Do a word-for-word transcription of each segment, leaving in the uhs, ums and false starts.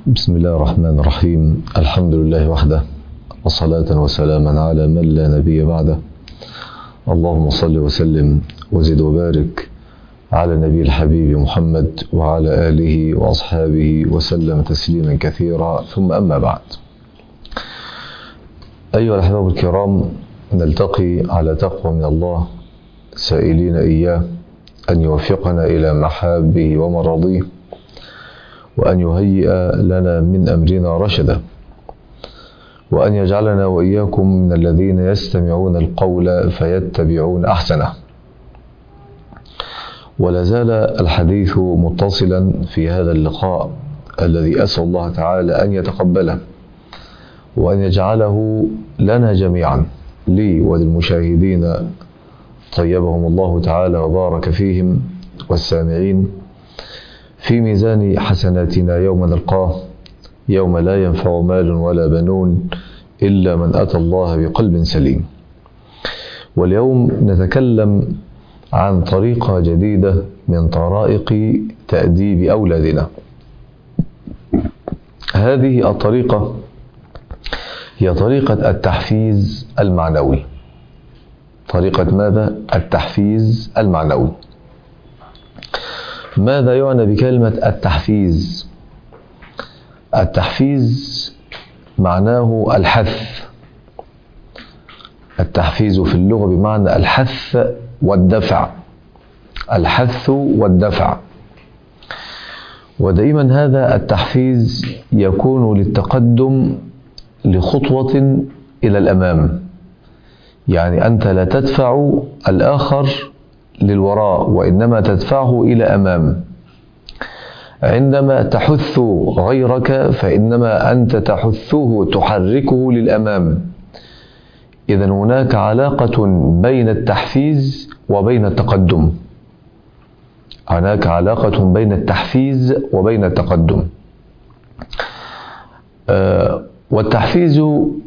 بسم الله الرحمن الرحيم. الحمد لله وحده، وصلاة وسلاما على من لا نبي بعده. اللهم صل وسلم وزد وبارك على النبي الحبيب محمد وعلى آله وأصحابه وسلم تسليما كثيرا، ثم أما بعد. أيها الأحباب الكرام، نلتقي على تقوى من الله، سائلين إياه أن يوفقنا إلى محابه ومراضيه، وأن يهيئ لنا من أمرنا رشدا، وأن يجعلنا وإياكم من الذين يستمعون القول فيتبعون أحسنه. ولا زال الحديث متصلا في هذا اللقاء الذي أسأل الله تعالى أن يتقبله، وأن يجعله لنا جميعا، لي وللمشاهدين طيبهم الله تعالى وبارك فيهم، والسامعين، في ميزان حسناتنا يوم نلقاه، يوم لا ينفع مال ولا بنون إلا من أتى الله بقلب سليم. واليوم نتكلم عن طريقة جديدة من طرائق تأديب أولادنا. هذه الطريقة هي طريقة التحفيز المعنوي. طريقة ماذا؟ التحفيز المعنوي. ماذا يعني بكلمة التحفيز؟ التحفيز معناه الحث. التحفيز في اللغة بمعنى الحث والدفع. الحث والدفع. ودائما هذا التحفيز يكون للتقدم لخطوة إلى الأمام. يعني أنت لا تدفع الآخر للوراء، وإنما تدفعه إلى أمام. عندما تحث غيرك فإنما أنت تحثه، تحركه للأمام. إذن هناك علاقة بين التحفيز وبين التقدم. هناك علاقة بين التحفيز وبين التقدم. آه والتحفيز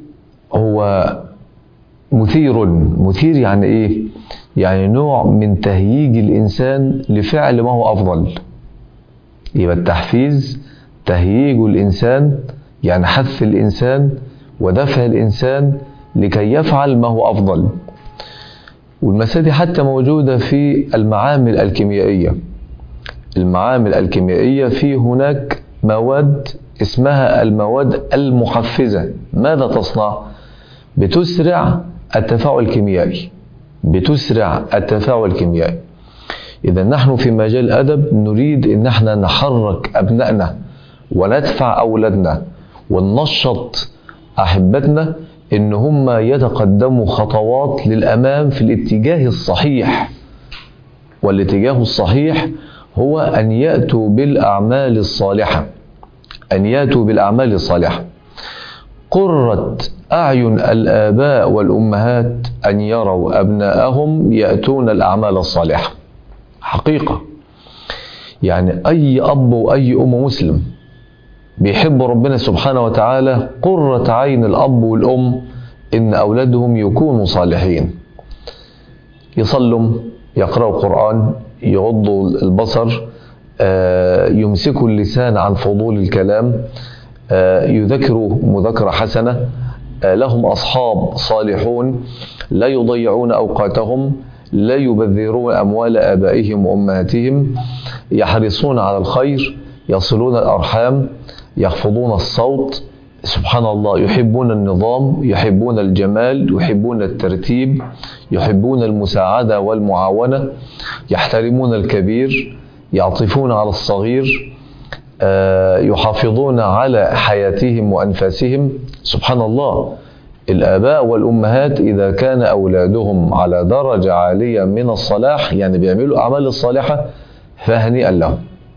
هو مثير. مثير يعني إيه؟ يعني نوع من تهييج الإنسان لفعل ما هو أفضل. يبقى التحفيز تهييج الإنسان، يعني حث الإنسان ودفع الإنسان لكي يفعل ما هو أفضل. والمسألة دي حتى موجودة في المعامل الكيميائية. المعامل الكيميائية في هناك مواد اسمها المواد المحفزة. ماذا تصنع؟ بتسرع التفاعل الكيميائي. بتسرع التفاعل الكيميائي. إذا نحن في مجال الأدب نريد أن احنا نحرك أبنائنا وندفع أولادنا وننشط أحبتنا إن هم يتقدموا خطوات للأمام في الاتجاه الصحيح. والاتجاه الصحيح هو أن يأتوا بالأعمال الصالحة. أن يأتوا بالأعمال الصالحة. قرة أعين الآباء والأمهات أن يروا أبناءهم يأتون الأعمال الصالحة. حقيقة. يعني أي أب وأي أم مسلم بيحب ربنا سبحانه وتعالى، قرة عين الأب والأم إن أولادهم يكونوا صالحين. يصلوا، يقرأوا القرآن، يغضوا البصر، يمسكوا اللسان عن فضول الكلام، يذكروا مذاكرة حسنة، لهم أصحاب صالحون لا يضيعون أوقاتهم، لا يبذرون أموال آبائهم وأمهاتهم، يحرصون على الخير، يصلون الأرحام، يخفضون الصوت. سبحان الله. يحبون النظام، يحبون الجمال، يحبون الترتيب، يحبون المساعدة والمعاونة، يحترمون الكبير، يعطفون على الصغير، يحافظون على حياتهم وأنفاسهم. سبحان الله. الآباء والأمهات إذا كان أولادهم على درجة عالية من الصلاح، يعني بيعملوا أعمال الصالحة، فهنيئا لهم.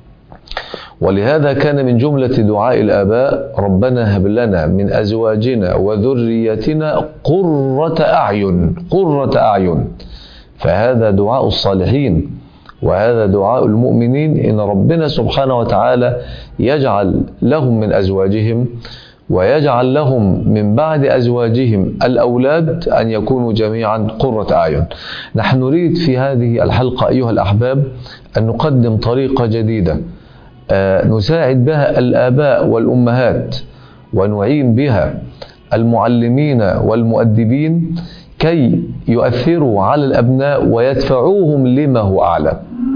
ولهذا كان من جملة دعاء الآباء: ربنا هب لنا من أزواجنا وذريتنا قرة أعين. قرة أعين. فهذا دعاء الصالحين، وهذا دعاء المؤمنين، إن ربنا سبحانه وتعالى يجعل لهم من أزواجهم ويجعل لهم من بعد أزواجهم الأولاد أن يكونوا جميعا قرة أعين. نحن نريد في هذه الحلقة أيها الأحباب أن نقدم طريقة جديدة نساعد بها الآباء والأمهات ونعين بها المعلمين والمؤدبين كي يؤثروا على الأبناء ويدفعوهم لما هو أعلى.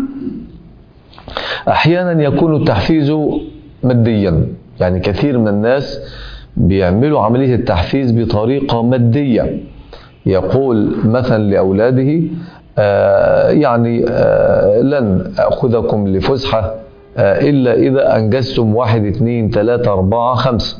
أحيانا يكون التحفيز ماديا، يعني كثير من الناس بيعملوا عملية التحفيز بطريقة مادية، يقول مثلا لأولاده آه يعني آه لن أخذكم لفسحة آه إلا إذا أنجزتم واحد اثنين ثلاثة أربعة خمسة،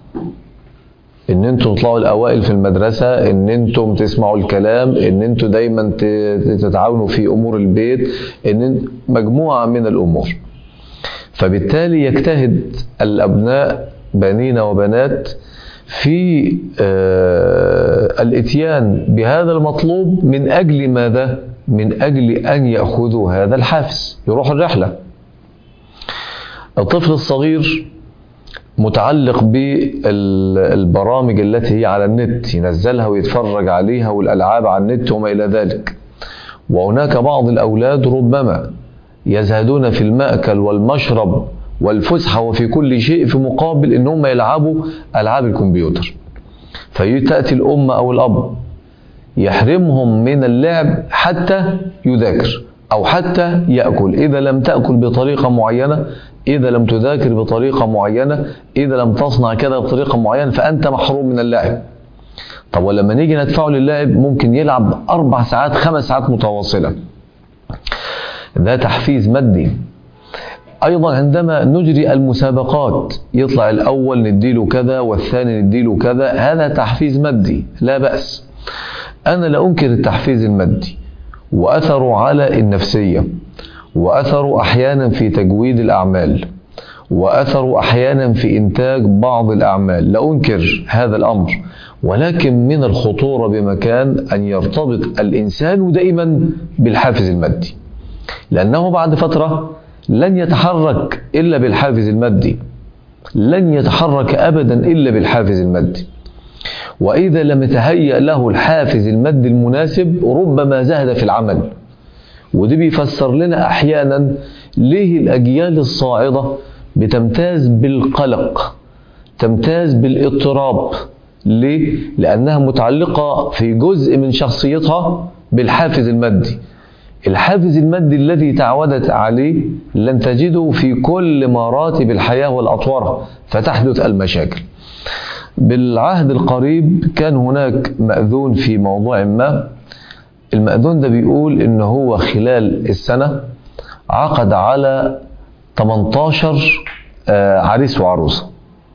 إن أنتم تطلعوا الأوائل في المدرسة، إن أنتم تسمعوا الكلام، إن أنتم دايما تتعاونوا في أمور البيت، إن مجموعة من الأمور. فبالتالي يجتهد الأبناء بنين وبنات في آه الاتيان بهذا المطلوب من أجل ماذا؟ من أجل أن يأخذوا هذا الحافز، يروح الرحلة. الطفل الصغير متعلق بالبرامج التي هي على النت، ينزلها ويتفرج عليها، والألعاب على النت وما إلى ذلك. وهناك بعض الأولاد ربما يزهدون في المأكل والمشرب والفسحة وفي كل شيء في مقابل إنهم يلعبوا ألعاب الكمبيوتر. فيتأتي الأم أو الأب يحرمهم من اللعب حتى يذاكر أو حتى يأكل. إذا لم تأكل بطريقة معينة، إذا لم تذاكر بطريقة معينة، إذا لم تصنع كذا بطريقة معينة، فأنت محروم من اللعب. طب ولما نيجي ندفعه للعب ممكن يلعب أربع ساعات خمس ساعات متواصلة، ده تحفيز مادي. أيضا عندما نجري المسابقات يطلع الأول نديله كذا والثاني نديله كذا، هذا تحفيز مادي لا بأس. أنا لا أنكر التحفيز المادي وأثره على النفسية، وأثره أحيانا في تجويد الأعمال، وأثره أحيانا في إنتاج بعض الأعمال، لا أنكر هذا الأمر، ولكن من الخطورة بمكان أن يرتبط الإنسان دائما بالحافز المادي، لأنه بعد فترة لن يتحرك إلا بالحافز المادي، لن يتحرك أبدا إلا بالحافز المادي. وإذا لم يتهيأ له الحافز المادي المناسب ربما زهد في العمل. ودي بيفسر لنا أحيانا ليه الأجيال الصاعدة بتمتاز بالقلق، تمتاز بالاضطراب. ليه؟ لأنها متعلقة في جزء من شخصيتها بالحافز المادي. الحافز المادي الذي تعودت عليه لن تجده في كل مراتب الحياة والأطوار، فتحدث المشاكل. بالعهد القريب كان هناك مأذون في موضوع ما، المأذون ده بيقول إن هو خلال السنة عقد على ثمانية عشر عريس وعروسة،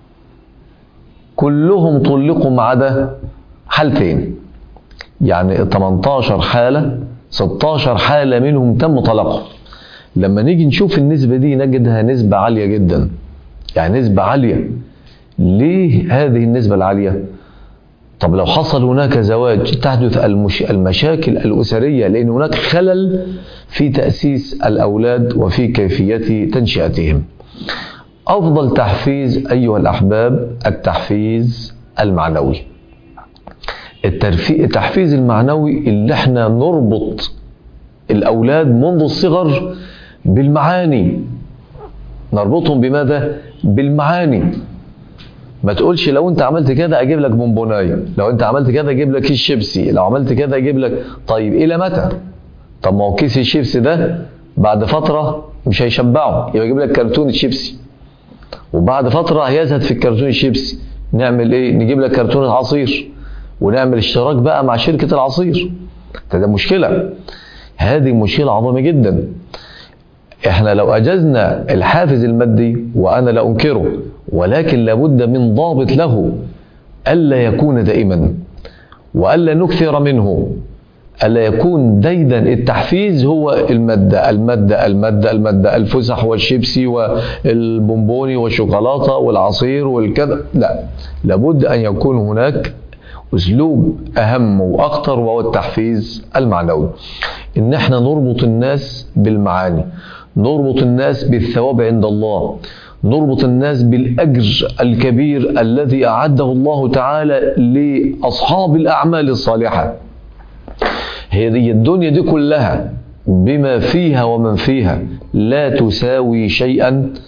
كلهم طلقوا ما عدا حالتين، يعني ثمانية عشر حالة ستة عشر حالة منهم تم طلاقهم. لما نيجي نشوف النسبة دي نجدها نسبة عالية جدا، يعني نسبة عالية. ليه هذه النسبة العالية؟ طب لو حصل هناك زواج تحدث المش... المشاكل الأسرية، لأن هناك خلل في تأسيس الأولاد وفي كيفية تنشئتهم. أفضل تحفيز أيها الأحباب التحفيز المعنوي. الترفي... التحفيز المعنوي اللي احنا نربط الأولاد منذ الصغر بالمعاني، نربطهم بماذا؟ بالمعاني. ما تقولش لو انت عملت كده اجيب لك بونبونايه، لو انت عملت كده اجيب لك كيس شيبسي، لو عملت كده اجيب لك. طيب الى متى؟ طب ما هو كيس الشيبسي ده بعد فتره مش هيشبعه، يبقى اجيب لك كرتون شيبسي، وبعد فتره هيزهد في الكرتون الشيبسي. نعمل ايه؟ نجيب لك كرتون عصير ونعمل اشتراك بقى مع شركه العصير. ده, ده مشكله، هذه مشكله عظيمه جدا. احنا لو اجزنا الحافز المادي، وانا لا انكره، ولكن لابد من ضابط له، الا يكون دائما، والا نكثر منه، الا يكون ديدا التحفيز هو الماده الماده الماده الماده الفسح والشيبسي والبونبوني والشوكولاته والعصير والكذا. لا، لابد ان يكون هناك اسلوب اهم واخطر، وهو التحفيز المعنوي. ان احنا نربط الناس بالمعاني، نربط الناس بالثواب عند الله، نربط الناس بالأجر الكبير الذي أعده الله تعالى لأصحاب الأعمال الصالحة. هذه الدنيا دي كلها بما فيها ومن فيها لا تساوي شيئا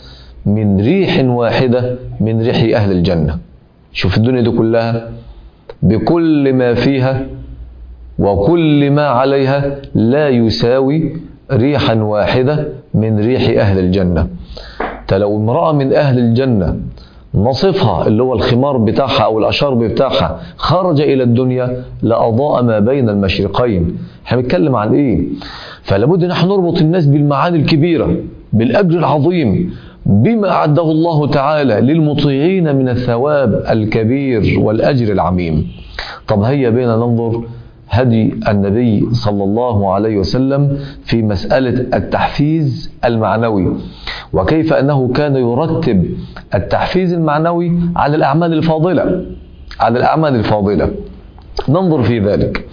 من ريح واحدة من ريح أهل الجنة. شوف الدنيا دي كلها بكل ما فيها وكل ما عليها لا يساوي ريحا واحدة من ريح أهل الجنة. لو امرأة من أهل الجنة نصفها اللي هو الخمار بتاعها أو الأشرب بتاعها خرج إلى الدنيا لأضاء ما بين المشرقين. احنا بنتكلم عن إيه؟ فلابد نحن نربط الناس بالمعاني الكبيرة، بالأجر العظيم، بما أعده الله تعالى للمطيعين من الثواب الكبير والأجر العميم. طب هيا بينا ننظر هدي النبي صلى الله عليه وسلم في مسألة التحفيز المعنوي، وكيف أنه كان يرتب التحفيز المعنوي على الأعمال الفاضلة على الأعمال الفاضلة. ننظر في ذلك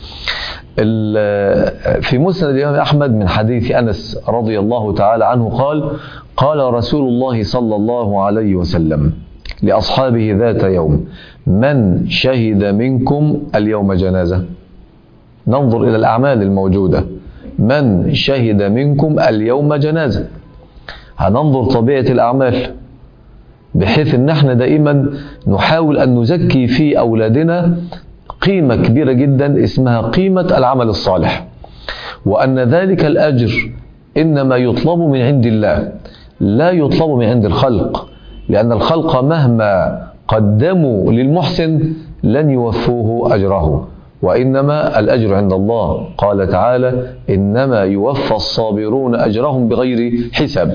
في مسند الإمام أحمد من حديث أنس رضي الله تعالى عنه قال: قال رسول الله صلى الله عليه وسلم لأصحابه ذات يوم: من شهد منكم اليوم جنازة. ننظر إلى الأعمال الموجودة. من شهد منكم اليوم جنازة. هننظر طبيعة الأعمال بحيث أن احنا دائما نحاول أن نزكي في أولادنا قيمة كبيرة جدا اسمها قيمة العمل الصالح، وأن ذلك الأجر إنما يطلب من عند الله لا يطلب من عند الخلق، لأن الخلق مهما قدموا للمحسن لن يوفوه أجره، وإنما الأجر عند الله. قال تعالى: إنما يوفى الصابرون أجرهم بغير حساب.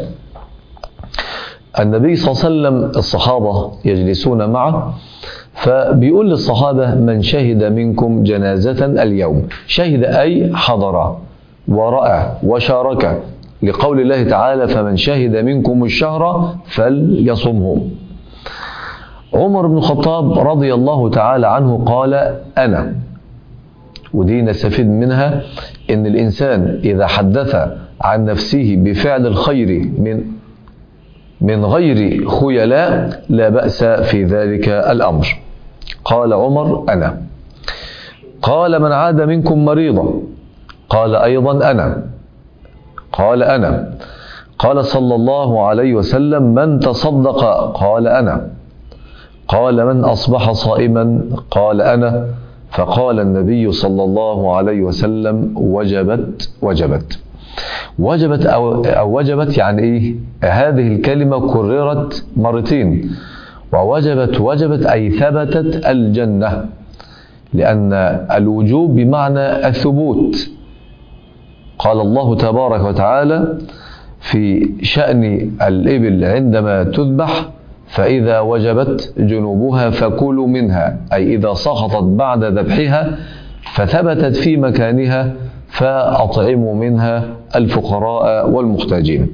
النبي صلى الله عليه وسلم الصحابة يجلسون معه فبيقول للصحابة: من شهد منكم جنازة اليوم. شهد أي حضر ورأى وشارك، لقول الله تعالى: فمن شهد منكم الشهر فليصمه. عمر بن الخطاب رضي الله تعالى عنه قال: أنا. ودي نستفيد منها إن الإنسان إذا حدث عن نفسه بفعل الخير من من غير خيلاء لا بأس في ذلك الأمر. قال عمر: أنا. قال: من عاد منكم مريضا. قال أيضا: أنا. قال: أنا. قال صلى الله عليه وسلم: من تصدق. قال: أنا. قال: من أصبح صائما. قال: أنا. فقال النبي صلى الله عليه وسلم: وجبت وجبت. وجبت أو, أو وجبت يعني إيه؟ هذه الكلمة كررت مرتين. ووجبت وجبت أي ثبتت الجنة، لأن الوجوب بمعنى الثبوت. قال الله تبارك وتعالى في شأن الإبل عندما تذبح: فإذا وجبت جنوبها فكلوا منها، أي إذا سقطت بعد ذبحها فثبتت في مكانها فأطعموا منها الفقراء والمحتاجين.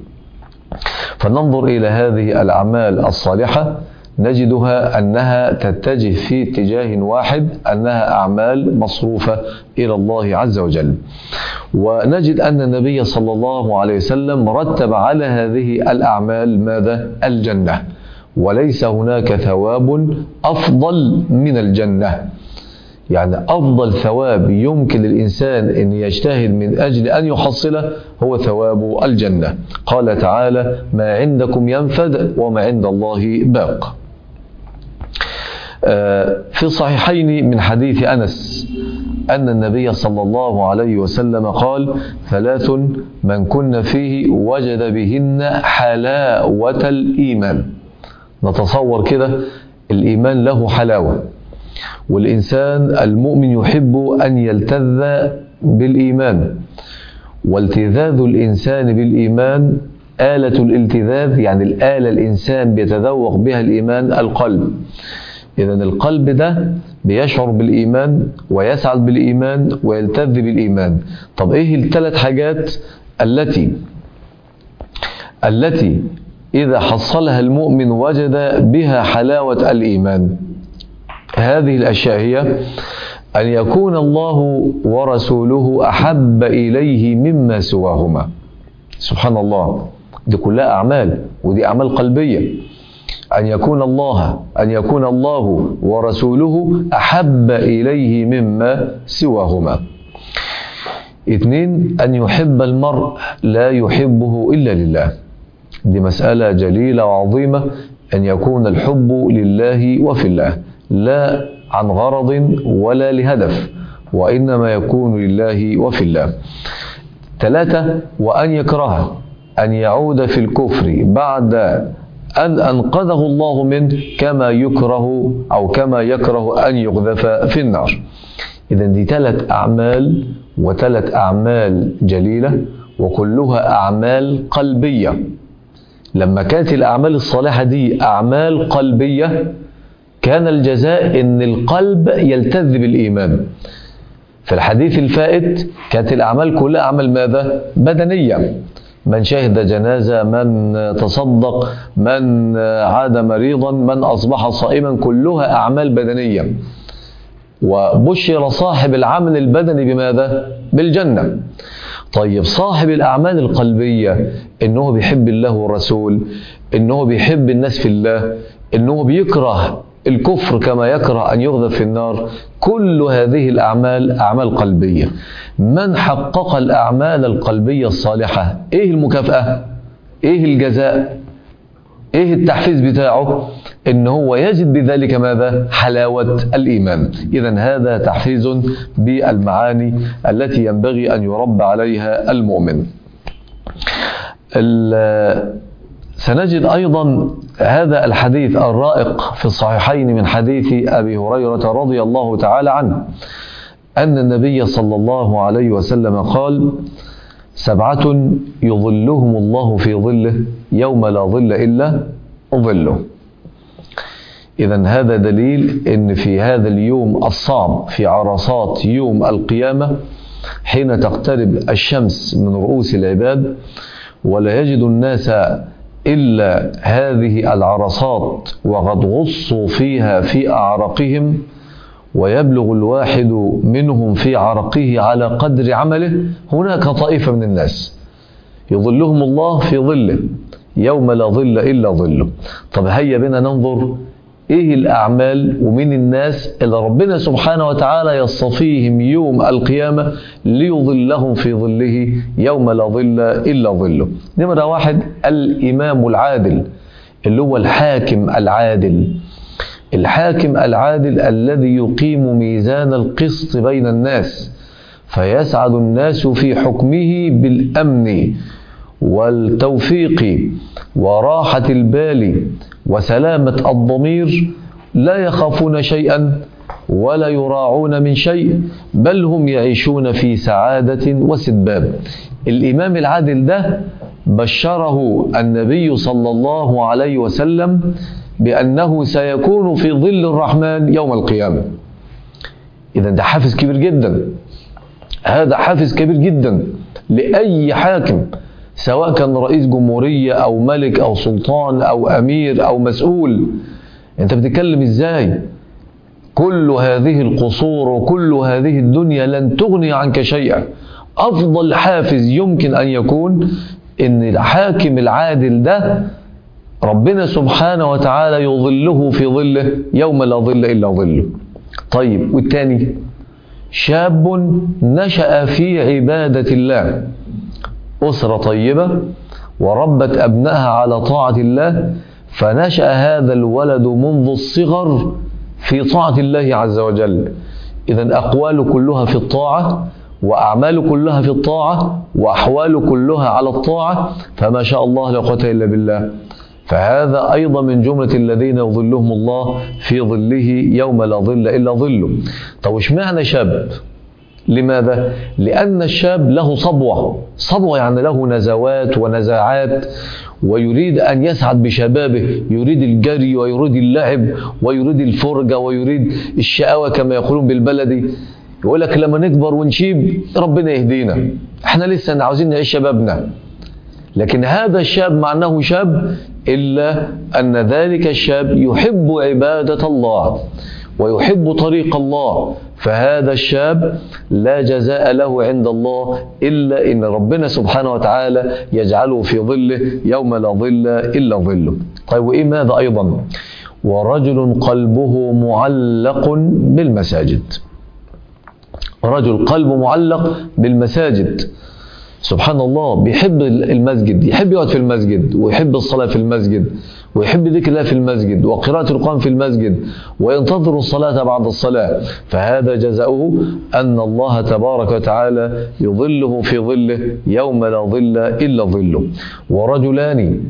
فننظر إلى هذه الأعمال الصالحة نجدها أنها تتجه في اتجاه واحد، أنها أعمال مصروفة إلى الله عز وجل. ونجد أن النبي صلى الله عليه وسلم رتب على هذه الأعمال ماذا؟ الجنة. وليس هناك ثواب أفضل من الجنة. يعني أفضل ثواب يمكن للإنسان أن يجتهد من أجل أن يحصله هو ثواب الجنة. قال تعالى: ما عندكم ينفد وما عند الله باق. في الصحيحين من حديث أنس أن النبي صلى الله عليه وسلم قال: ثلاث من كن فيه وجد بهن حلاوة الإيمان. نتصور كده الإيمان له حلاوة، والإنسان المؤمن يحب أن يلتذ بالإيمان، والتذاذ الإنسان بالإيمان آلة الالتذاذ، يعني الآلة الإنسان بيتذوق بها الإيمان القلب. إذن القلب ده بيشعر بالإيمان ويسعد بالإيمان ويلتذ بالإيمان. طب إيه الثلاث حاجات التي التي إذا حصلها المؤمن وجد بها حلاوة الإيمان؟ هذه الأشياء هي أن يكون الله ورسوله أحب إليه مما سواهما. سبحان الله، دي كلها أعمال، ودي أعمال قلبية. أن يكون الله أن يكون الله ورسوله أحب إليه مما سواهما. اثنين، أن يحب المرء لا يحبه إلا لله. دي مسألة جليلة وعظيمة، أن يكون الحب لله وفي الله، لا عن غرض ولا لهدف، وإنما يكون لله وفي الله. ثلاثة، وأن يكره أن يعود في الكفر بعد أن أنقذه الله منه، كما يكره أو كما يكره أن يقذف في النار. إذا دي ثلاث أعمال، وثلاث أعمال جليلة، وكلها أعمال قلبية. لما كانت الأعمال الصالحة دي أعمال قلبية، كان الجزاء إن القلب يلتذ بالإيمان. في الحديث الفائت كانت الأعمال كلها أعمال ماذا؟ بدنية، من شهد جنازة، من تصدق، من عاد مريضا، من أصبح صائما، كلها أعمال بدنية. وبشر صاحب العمل البدني بماذا؟ بالجنة. طيب صاحب الأعمال القلبية، إنه بيحب الله والرسول، إنه بيحب الناس في الله، إنه بيكره الكفر كما يكره أن يغذف في النار، كل هذه الأعمال أعمال قلبية. من حقق الأعمال القلبية الصالحة، إيه المكافأة؟ إيه الجزاء؟ إيه التحفيز بتاعه؟ إن هو يجد بذلك ماذا؟ حلاوة الإيمان. إذن هذا تحفيز بالمعاني التي ينبغي أن يربى عليها المؤمن. سنجد أيضا هذا الحديث الرائق في الصحيحين من حديث أبي هريرة رضي الله تعالى عنه، أن النبي صلى الله عليه وسلم قال: سبعة يظلهم الله في ظله يوم لا ظل إلا ظله. إذن هذا دليل أن في هذا اليوم الصعب، في عرصات يوم القيامة، حين تقترب الشمس من رؤوس العباد، ولا يجد الناس إلا هذه العرصات وقد غصوا فيها في أعراقهم، ويبلغ الواحد منهم في عرقه على قدر عمله، هناك طائفة من الناس يظلهم الله في ظله يوم لا ظل إلا ظله. طب هيا بنا ننظر إيه الأعمال ومن الناس اللي ربنا سبحانه وتعالى يصطفيهم يوم القيامة ليظلهم في ظله يوم لا ظل إلا ظله. نمرة واحد، الإمام العادل، اللي هو الحاكم العادل. الحاكم العادل الذي يقيم ميزان القسط بين الناس، فيسعد الناس في حكمه بالأمن والتوفيق وراحة البال وسلامة الضمير، لا يخافون شيئا ولا يراعون من شيء، بل هم يعيشون في سعادة وسدباب. الإمام العادل ده بشره النبي صلى الله عليه وسلم بأنه سيكون في ظل الرحمن يوم القيامة. إذن ده حافز كبير جدا، هذا حافز كبير جدا لأي حاكم، سواء كان رئيس جمهورية أو ملك أو سلطان أو أمير أو مسؤول. أنت بتتكلم إزاي؟ كل هذه القصور وكل هذه الدنيا لن تغني عنك شيئا. أفضل حافز يمكن أن يكون إن الحاكم العادل ده ربنا سبحانه وتعالى يظله في ظله يوم لا ظل إلا ظله. طيب والتاني، شاب نشأ في عبادة الله، أسرة طيبة وربت أبنائها على طاعة الله، فنشأ هذا الولد منذ الصغر في طاعة الله عز وجل. إذن أقواله كلها في الطاعة، وأعماله كلها في الطاعة، وأحواله كلها على الطاعة، فما شاء الله لا قوة إلا بالله. فهذا أيضا من جملة الذين يظلهم الله في ظله يوم لا ظل إلا ظله. طب وش معنى شاب؟ لماذا؟ لأن الشاب له صبوة، صبوة يعني له نزوات ونزاعات، ويريد أن يسعد بشبابه، يريد الجري ويريد اللعب ويريد الفرجة ويريد الشقاوة كما يقولون بالبلدي. يقول لك لما نكبر ونشيب ربنا يهدينا، احنا لسه عاوزين نعيش شبابنا. لكن هذا الشاب معناه شاب، إلا أن ذلك الشاب يحب عبادة الله ويحب طريق الله، فهذا الشاب لا جزاء له عند الله إلا إن ربنا سبحانه وتعالى يجعله في ظله يوم لا ظل إلا ظله. طيب وإيه ماذا أيضا؟ ورجل قلبه معلق بالمساجد. رجل قلبه معلق بالمساجد، سبحان الله، بيحب المسجد، يحب يقعد في المسجد، ويحب الصلاة في المسجد، ويحب ذكر الله في المسجد، وقراءة القرآن في المسجد، وينتظر الصلاة بعد الصلاة، فهذا جزاؤه أن الله تبارك وتعالى يظله في ظله يوم لا ظل إلا ظله. ورجلان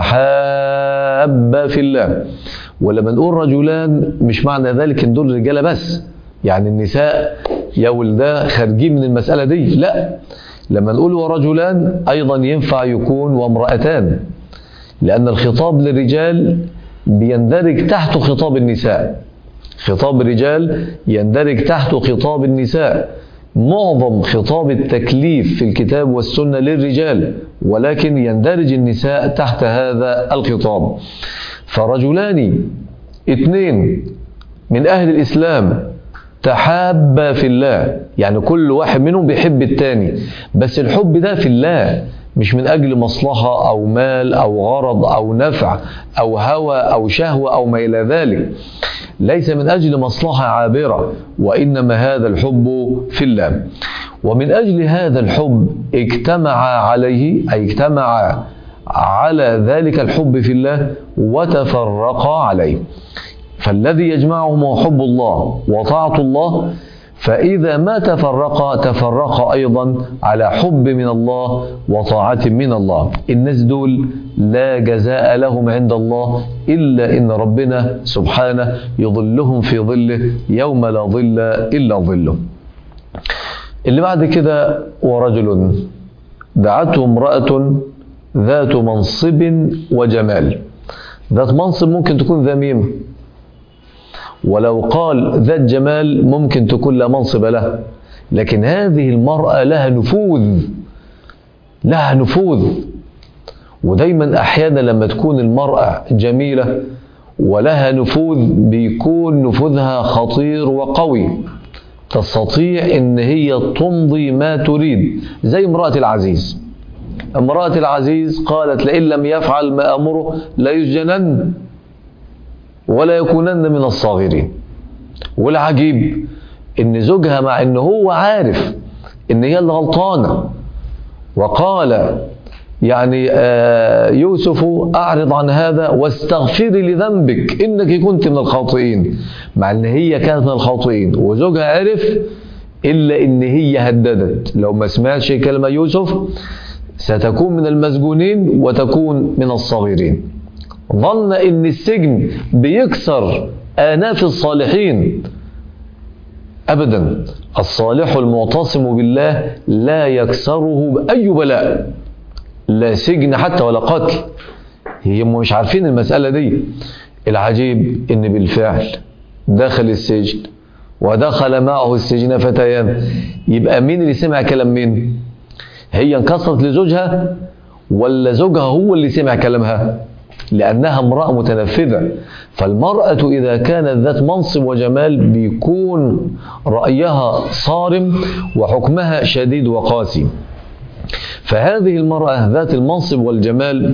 تحابا في الله. ولما نقول رجلان مش معنى ذلك ان دول رجاله بس، يعني النساء يا ولدا خارجين من المسألة دي، لا، لما نقول ورجلان أيضا ينفع يكون وامرأتان، لأن الخطاب للرجال بيندرج تحت خطاب النساء، خطاب الرجال يندرج تحت خطاب النساء. معظم خطاب التكليف في الكتاب والسنة للرجال، ولكن يندرج النساء تحت هذا الخطاب. فرجلان اثنين من أهل الإسلام تحابا في الله، يعني كل واحد منهم بيحب التاني، بس الحب ده في الله، مش من أجل مصلحة أو مال أو غرض أو نفع أو هوى أو شهوة أو ما إلى ذلك، ليس من أجل مصلحة عابرة، وإنما هذا الحب في الله. ومن أجل هذا الحب اجتمع عليه، أي اجتمع على ذلك الحب في الله وتفرقا عليه. فالذي يجمعهم هو حب الله وطاعة الله، فإذا ما تفرقا تفرقا أيضا على حب من الله وطاعة من الله. الناس دول لا جزاء لهم عند الله إلا إن ربنا سبحانه يظلهم في ظله يوم لا ظل إلا ظله. اللي بعد كده ورجل دعته امرأة ذات منصب وجمال. ذات منصب ممكن تكون ذميمة، ولو قال ذات جمال ممكن تكون لا منصب لها، لكن هذه المرأة لها نفوذ، لها نفوذ. ودايما أحيانا لما تكون المرأة جميلة ولها نفوذ بيكون نفوذها خطير وقوي، تستطيع ان هي تمضي ما تريد، زي امرأة العزيز. امرأة العزيز قالت لئن لم يفعل ما أمره لا يسجنن ولا يكونن من الصاغرين. والعجيب ان زوجها مع انه هو عارف ان هي اللي غلطانة، وقال يعني آه يوسف أعرض عن هذا واستغفري لذنبك إنك كنت من الخاطئين، مع ان هي كانت من الخاطئين وزوجها عرف، إلا ان هي هددت لو ما سمعتش كلمة يوسف ستكون من المسجونين وتكون من الصاغرين. ظن ان السجن بيكسر آناف الصالحين، أبدا. الصالح المعتصم بالله لا يكسره بأي بلاء، لا سجن حتى ولا قتل. هي مش عارفين المسألة دي. العجيب ان بالفعل دخل السجن ودخل معه السجن فتيان. يبقى مين اللي سمع كلام مين؟ هي انكسرت لزوجها ولا زوجها هو اللي سمع كلامها؟ لأنها امرأة متنفذة. فالمرأة إذا كانت ذات منصب وجمال بيكون رأيها صارم وحكمها شديد وقاسي. فهذه المرأة ذات المنصب والجمال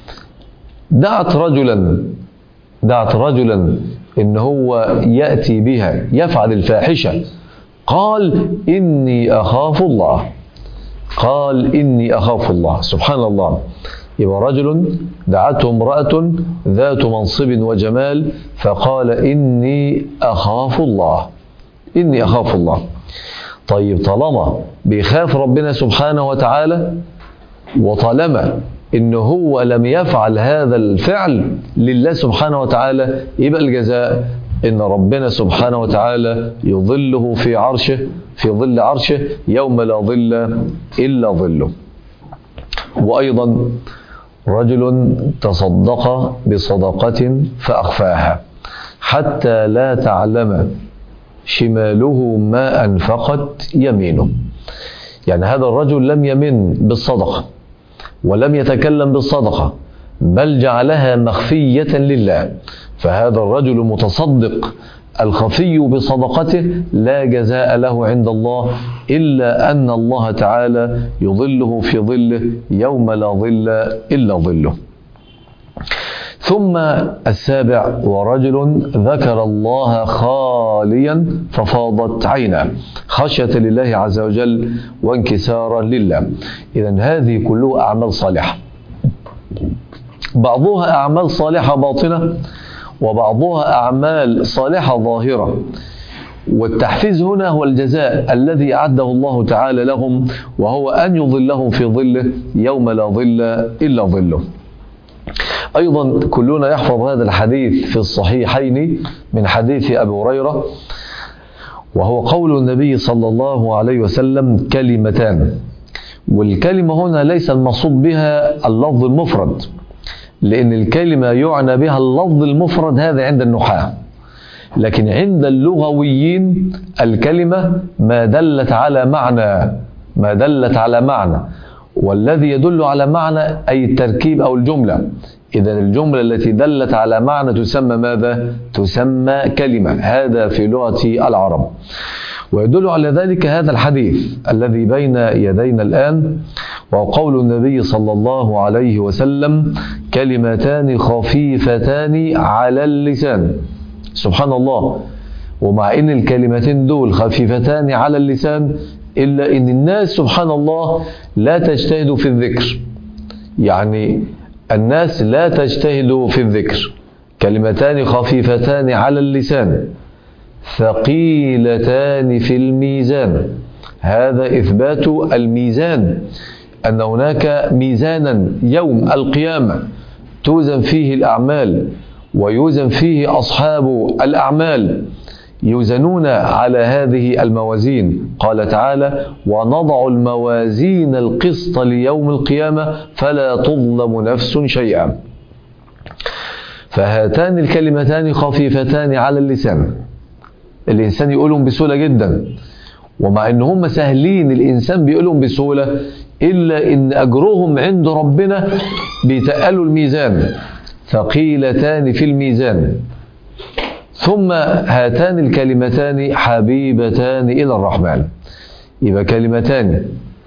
دعت رجلا دعت رجلا إن هو يأتي بها يفعل الفاحشة. قال إني أخاف الله، قال إني أخاف الله. سبحان الله. يبقى رجل دعته امرأة ذات منصب وجمال فقال إني أخاف الله، إني أخاف الله. طيب طالما بيخاف ربنا سبحانه وتعالى، وطالما إنه هو لم يفعل هذا الفعل لله سبحانه وتعالى، يبقى الجزاء إن ربنا سبحانه وتعالى يظله في عرشه، في ظل عرشه يوم لا ظل إلا ظله. وأيضا رجل تصدق بصدقة فأخفاها حتى لا تعلم شماله ما أنفقت يمينه. يعني هذا الرجل لم يمن بالصدقة ولم يتكلم بالصدقة، بل جعلها مخفية لله. فهذا الرجل متصدق الخفي بصدقته لا جزاء له عند الله إلا أن الله تعالى يظله في ظله يوم لا ظل إلا ظله. ثم السابع: ورجل ذكر الله خاليا ففاضت عيناه خشية لله عز وجل وانكسارا لله. إذن هذه كلها أعمال صالحة، بعضها أعمال صالحة باطنة وبعضها أعمال صالحة ظاهرة، والتحفيز هنا هو الجزاء الذي أعده الله تعالى لهم، وهو أن يظلهم في ظله يوم لا ظل إلا ظله. أيضا كلنا يحفظ هذا الحديث في الصحيحين من حديث أبي هريرة، وهو قول النبي صلى الله عليه وسلم: كلمتان. والكلمة هنا ليس المقصود بها اللفظ المفرد، لأن الكلمة يعنى بها اللفظ المفرد هذا عند النحاة، لكن عند اللغويين الكلمة ما دلت على معنى ما دلت على معنى والذي يدل على معنى أي التركيب أو الجملة. إذن الجملة التي دلت على معنى تسمى ماذا؟ تسمى كلمة. هذا في لغة العرب. ويدل على ذلك هذا الحديث الذي بين يدينا الآن، وقول النبي صلى الله عليه وسلم: كلمتان خفيفتان على اللسان. سبحان الله. ومع ان الكلمتين دول خفيفتان على اللسان، الا ان الناس سبحان الله لا تجتهد في الذكر. يعني الناس لا تجتهد في الذكر. كلمتان خفيفتان على اللسان ثقيلتان في الميزان. هذا إثبات الميزان، أن هناك ميزانا يوم القيامة توزن فيه الأعمال ويوزن فيه أصحاب الأعمال، يوزنون على هذه الموازين. قال تعالى: ونضع الموازين القسط ليوم القيامة فلا تظلم نفس شيئا. فهاتان الكلمتان خفيفتان على اللسان، الإنسان يقولهم بسهولة جدا، ومع أنهم سهلين الإنسان بيقولهم بسهولة، إلا إن أجرهم عند ربنا بيتقلوا الميزان، ثقيلتان في الميزان. ثم هاتان الكلمتان حبيبتان إلى الرحمن. يبقى كلمتان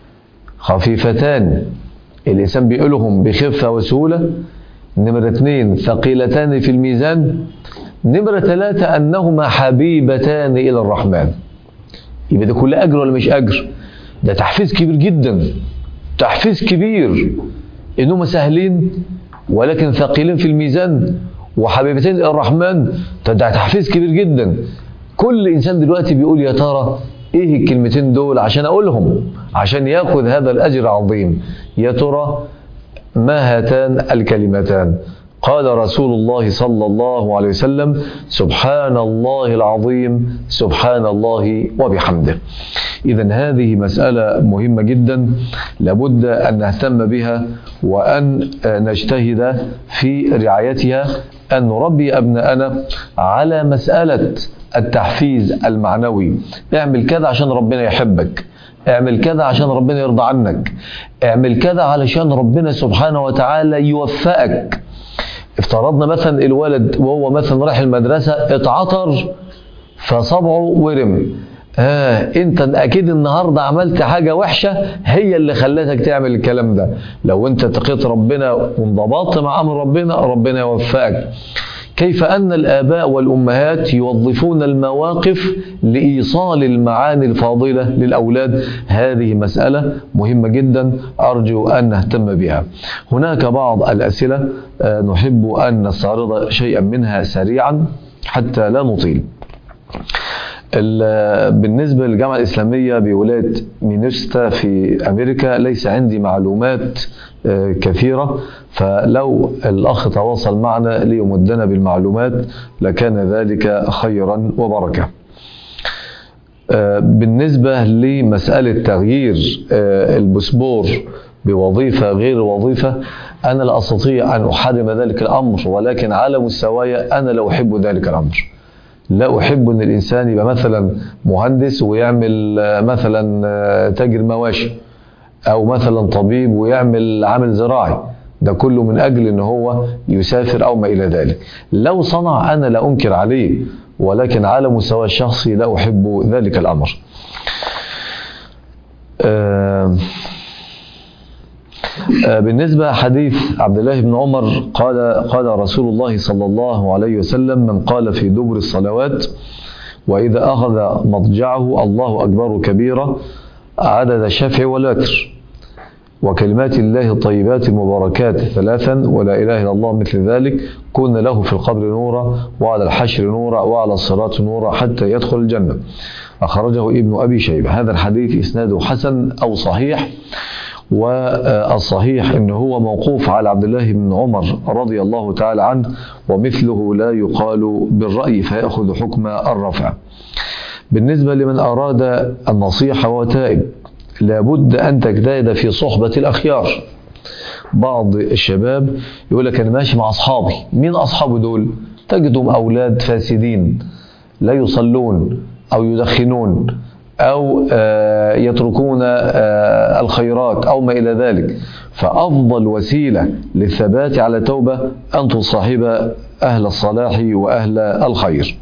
خفيفتان الإنسان بيقولهم بخفة وسهولة. نمرة اثنين ثقيلتان في الميزان. نمرة ثلاثة أنهما حبيبتان إلى الرحمن. يبقى ده كل أجر ولا مش أجر؟ ده تحفيز كبير جدا، تحفيز كبير إنهم سهلين ولكن ثقيلين في الميزان وحبيبتين إلى الرحمن. ده تحفيز كبير جدا. كل إنسان دلوقتي بيقول يا ترى إيه الكلمتين دول عشان أقولهم، عشان يأخذ هذا الأجر العظيم. يا ترى ما هاتان الكلمتان؟ قال رسول الله صلى الله عليه وسلم: سبحان الله العظيم، سبحان الله وبحمده. إذن هذه مسألة مهمة جدا لابد أن نهتم بها وأن نجتهد في رعايتها، أن نربي أبناءنا على مسألة التحفيز المعنوي. اعمل كذا عشان ربنا يحبك، اعمل كذا عشان ربنا يرضى عنك، اعمل كذا علشان ربنا سبحانه وتعالى يوفقك. افترضنا مثلا الولد وهو مثلا رايح المدرسة اتعطر فصبعه ورم، آه انت اكيد النهاردة عملت حاجة وحشة هي اللي خلتك تعمل الكلام ده. لو انت اتقيت ربنا وانضبطت مع امر ربنا، ربنا يوفقك. كيف أن الآباء والأمهات يوظفون المواقف لإيصال المعاني الفاضلة للأولاد، هذه مسألة مهمة جدا أرجو أن نهتم بها. هناك بعض الأسئلة نحب أن نستعرض شيئا منها سريعا حتى لا نطيل. بالنسبة للجامعة الإسلامية بولاية مينيسوتا في أمريكا ليس عندي معلومات كثيرة، فلو الأخ تواصل معنا ليمدنا بالمعلومات لكان ذلك خيرا وبركة. بالنسبة لمسألة تغيير الباسبور بوظيفة غير وظيفة، أنا لا أستطيع أن أحرم ذلك الأمر، ولكن على مستواي أنا لا أحب ذلك الأمر. لا أحب أن الإنسان يبقى مثلا مهندس ويعمل مثلا تاجر مواشي، أو مثلا طبيب ويعمل عمل زراعي، ده كله من أجل أن هو يسافر أو ما إلى ذلك. لو صنع أنا لا أنكر عليه، ولكن على مستوى الشخصي لا أحب ذلك الأمر. بالنسبة حديث عبد الله بن عمر قال قال رسول الله صلى الله عليه وسلم: من قال في دبر الصلوات وإذا أخذ مضجعه الله أكبر كبيرا عدد الشفع والوتر وكلمات الله الطيبات المباركات ثلاثا ولا إله إلا الله مثل ذلك كن له في القبر نورا وعلى الحشر نورا وعلى الصراط نورا حتى يدخل الجنة. أخرجه ابن أبي شيبة. هذا الحديث إسناده حسن أو صحيح، والصحيح أنه هو موقوف على عبد الله بن عمر رضي الله تعالى عنه، ومثله لا يقال بالرأي فيأخذ حكم الرفع. بالنسبة لمن أراد النصيحة وتائب لابد أن تجتهد في صحبة الأخيار. بعض الشباب يقول لك أنا ماشي مع أصحابي. مين أصحابه دول؟ تجدهم أولاد فاسدين لا يصلون أو يدخنون أو يتركون الخيرات أو ما إلى ذلك. فأفضل وسيلة للثبات على توبة أن تصاحب أهل الصلاح وأهل الخير.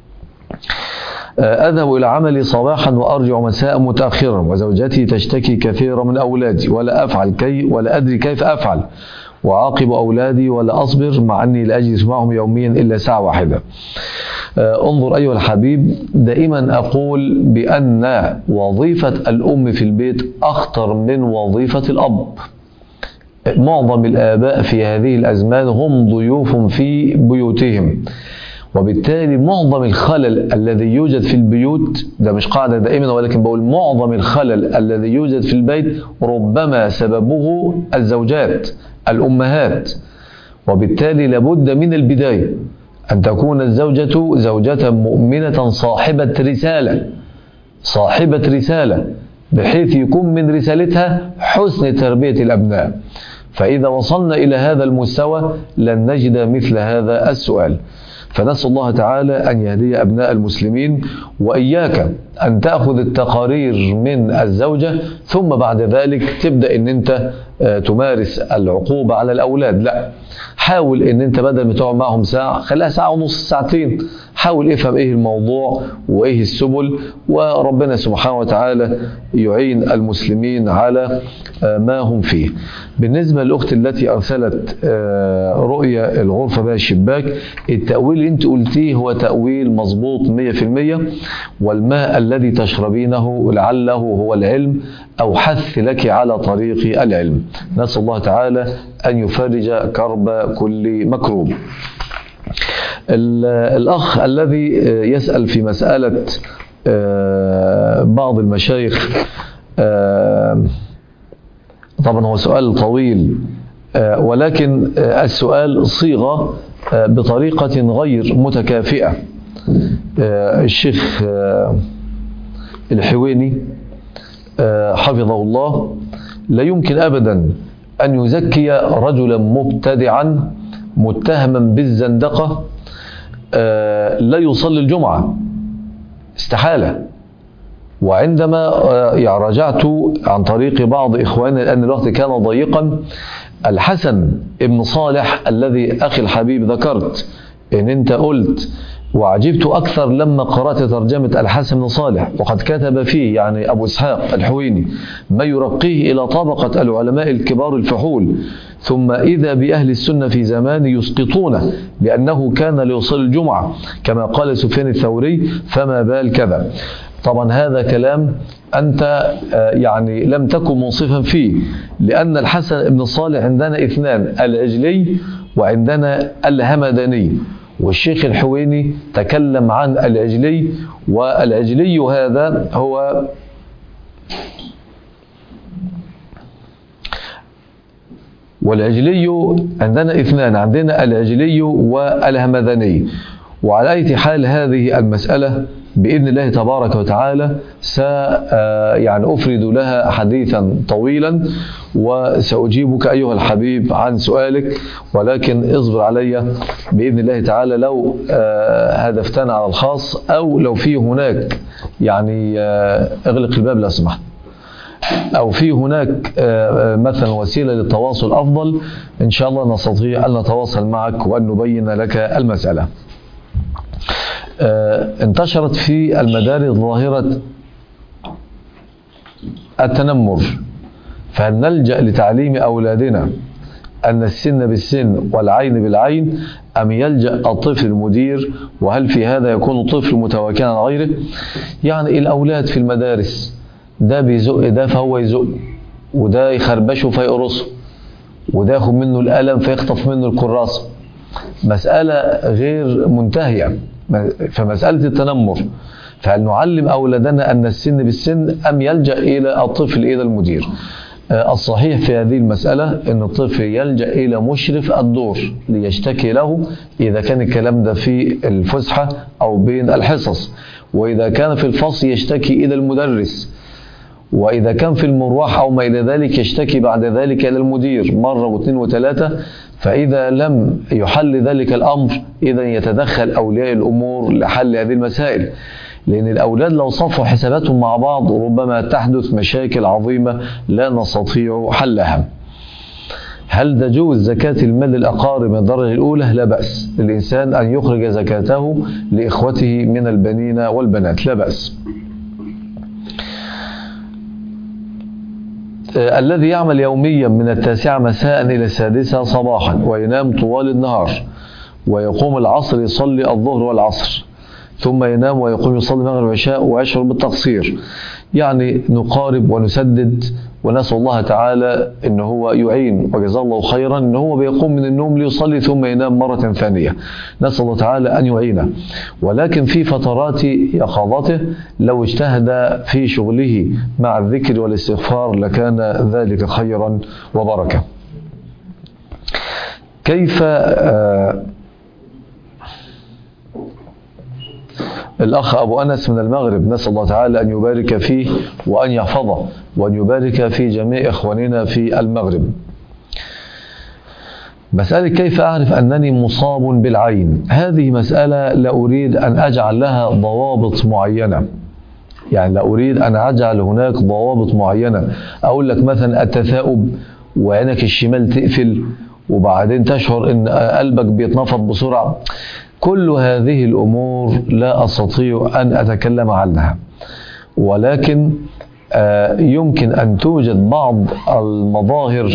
أذهب إلى عملي صباحا وأرجع مساء متأخرا وزوجتي تشتكي كثيرا من أولادي ولا أفعل كي ولا أدري كيف أفعل وعاقب أولادي ولا أصبر مع أني لا أجلس معهم يوميا إلا ساعة واحدة. انظر أيها الحبيب، دائما أقول بأن وظيفة الأم في البيت أخطر من وظيفة الأب. معظم الآباء في هذه الأزمان هم ضيوف في بيوتهم، وبالتالي معظم الخلل الذي يوجد في البيوت، ده مش قاعدة دائما ولكن بقول معظم الخلل الذي يوجد في البيت ربما سببه الزوجات الأمهات. وبالتالي لابد من البداية أن تكون الزوجة زوجة مؤمنة صاحبة رسالة صاحبة رسالة بحيث يكون من رسالتها حسن تربية الأبناء. فإذا وصلنا إلى هذا المستوى لن نجد مثل هذا السؤال. فنسأل الله تعالى أن يهدي أبناء المسلمين. وإياك أن تأخذ التقارير من الزوجة ثم بعد ذلك تبدأ أن أنت تمارس العقوبة على الأولاد. لا، حاول أن أنت بدل ما تقعد معهم ساعة خليها ساعة ونص ساعتين. حاول افهم إيه الموضوع وإيه السبل، وربنا سبحانه وتعالى يعين المسلمين على ما هم فيه. بالنسبة للأخت التي أرسلت رؤية الغرفة بها الشباك، التأويل اللي أنت قلتيه هو تأويل مظبوط مية في المية، والماء الذي تشربينه لعله هو العلم أو حث لك على طريق العلم. نسأل الله تعالى أن يفرج كرب كل مكروب. الأخ الذي يسأل في مسألة بعض المشايخ، طبعا هو سؤال طويل ولكن السؤال صيغة بطريقة غير متكافئة. الشيخ الحويني حفظه الله لا يمكن أبدا أن يزكي رجلا مبتدعا متهما بالزندقة لا يصلي الجمعة، استحالة. وعندما رجعت عن طريق بعض إخواني لأن الوقت كان ضيقا، الحسن ابن صالح الذي أخي الحبيب ذكرت إن أنت قلت وعجبت أكثر لما قرأت ترجمة الحسن بن صالح، وقد كتب فيه يعني أبو إسحاق الحويني ما يرقيه إلى طبقة العلماء الكبار الفحول، ثم إذا بأهل السنة في زمان يسقطونه لأنه كان ليصلي الجمعة كما قال سفيان الثوري فما بال كذا. طبعا هذا كلام أنت يعني لم تكن منصفا فيه، لأن الحسن بن صالح عندنا اثنان، العجلي وعندنا الهمداني، والشيخ الحويني تكلم عن العجلي، والعجلي هذا هو والعجلي عندنا اثنان، عندنا العجلي والهمداني. وعلى أي حال هذه المسألة بإذن الله تبارك وتعالى س يعني أفرد لها حديثا طويلا، وسأجيبك أيها الحبيب عن سؤالك، ولكن اصبر علي بإذن الله تعالى. لو هدفتنا على الخاص أو لو في هناك يعني اغلق الباب لو سمحت، أو في هناك مثلا وسيلة للتواصل أفضل، إن شاء الله نستطيع أن نتواصل معك وأن نبين لك المسألة. انتشرت في المدارس ظاهرة التنمر، فهل نلجأ لتعليم أولادنا أن السن بالسن والعين بالعين، أم يلجأ الطفل المدير؟ وهل في هذا يكون الطفل متواكلا على غيره؟ يعني الأولاد في المدارس ده بيزق ده فهو يزق، وده يخربشه فيقرصه، وده ياخد منه القلم فيخطف منه الكراسة. مسألة غير منتهية، فمسألة التنمر، فهل نعلم أولادنا أن السن بالسن أم يلجأ إلى الطفل إلى المدير؟ الصحيح في هذه المسألة أن الطفل يلجأ إلى مشرف الدور ليشتكي له إذا كان الكلام ده في الفسحة أو بين الحصص، وإذا كان في الفصل يشتكي إلى المدرس، وإذا كان في المروح أو ما إلى ذلك يشتكي بعد ذلك إلى المدير مرة واثنين وثلاثة. فإذا لم يحل ذلك الأمر إذا يتدخل أولياء الأمور لحل هذه المسائل، لأن الأولاد لو صفوا حساباتهم مع بعض ربما تحدث مشاكل عظيمة لا نستطيع حلها. هل تجوز زكاة المال للأقارب من الدرجة الأولى؟ لا بأس للإنسان أن يخرج زكاته لإخوته من البنين والبنات، لا بأس. الذي يعمل يوميا من التاسعة مساء إلى السادسة صباحا وينام طوال النهار، ويقوم العصر يصلي الظهر والعصر، ثم ينام ويقوم يصلي المغرب والعشاء ويشعر بالتقصير، يعني نقارب ونسدد ونسأل الله تعالى إن هو يعين وجزاه الله خيرا، إن هو بيقوم من النوم ليصلي ثم ينام مرة ثانية، نسأل الله تعالى أن يعينه. ولكن في فترات يقظته لو اجتهد في شغله مع الذكر والاستغفار لكان ذلك خيرا وبركة. كيف آه الأخ أبو أنس من المغرب، نسأل الله تعالى أن يبارك فيه وأن يحفظه وأن يبارك في جميع إخواننا في المغرب. مسألة كيف أعرف أنني مصاب بالعين؟ هذه مسألة لا أريد أن أجعل لها ضوابط معينة، يعني لا أريد أن أجعل هناك ضوابط معينة. أقول لك مثلا التثاؤب وعينك الشمال تقفل وبعدين تشعر أن قلبك بيتنفض بسرعة، كل هذه الأمور لا أستطيع أن أتكلم عنها، ولكن يمكن أن توجد بعض المظاهر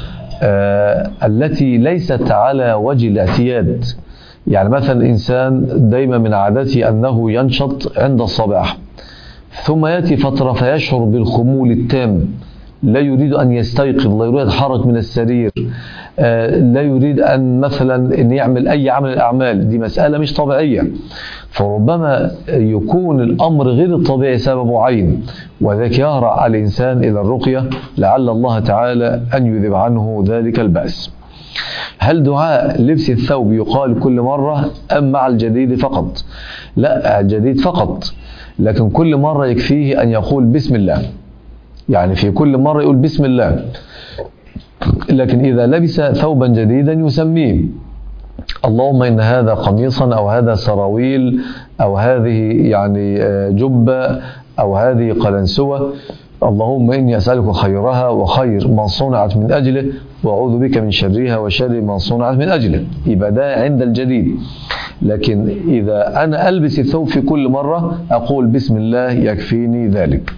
التي ليست على وجه الاعتياد. يعني مثلا إنسان دايما من عادته أنه ينشط عند الصباح، ثم يأتي فترة فيشعر بالخمول التام، لا يريد أن يستيقظ، لا يريد يتحرك من السرير، لا يريد أن مثلا أن يعمل أي عمل الأعمال. دي مسألة مش طبيعية، فربما يكون الأمر غير الطبيعي سببه عين، وذلك يهرع الإنسان إلى الرقية لعل الله تعالى أن يذهب عنه ذلك البأس. هل دعاء لبس الثوب يقال كل مرة أم مع الجديد فقط؟ لا، الجديد فقط، لكن كل مرة يكفيه أن يقول بسم الله، يعني في كل مرة يقول بسم الله. لكن إذا لبس ثوبا جديدا يسميه اللهم إن هذا قميصا أو هذا سراويل أو هذه يعني جبة أو هذه قلنسوة، اللهم إني أسألك خيرها وخير ما صنعت من أجله وأعوذ بك من شرها وشر ما صنعت من أجله. يبقى ده عند الجديد. لكن إذا أنا ألبس الثوب في كل مرة أقول بسم الله يكفيني ذلك.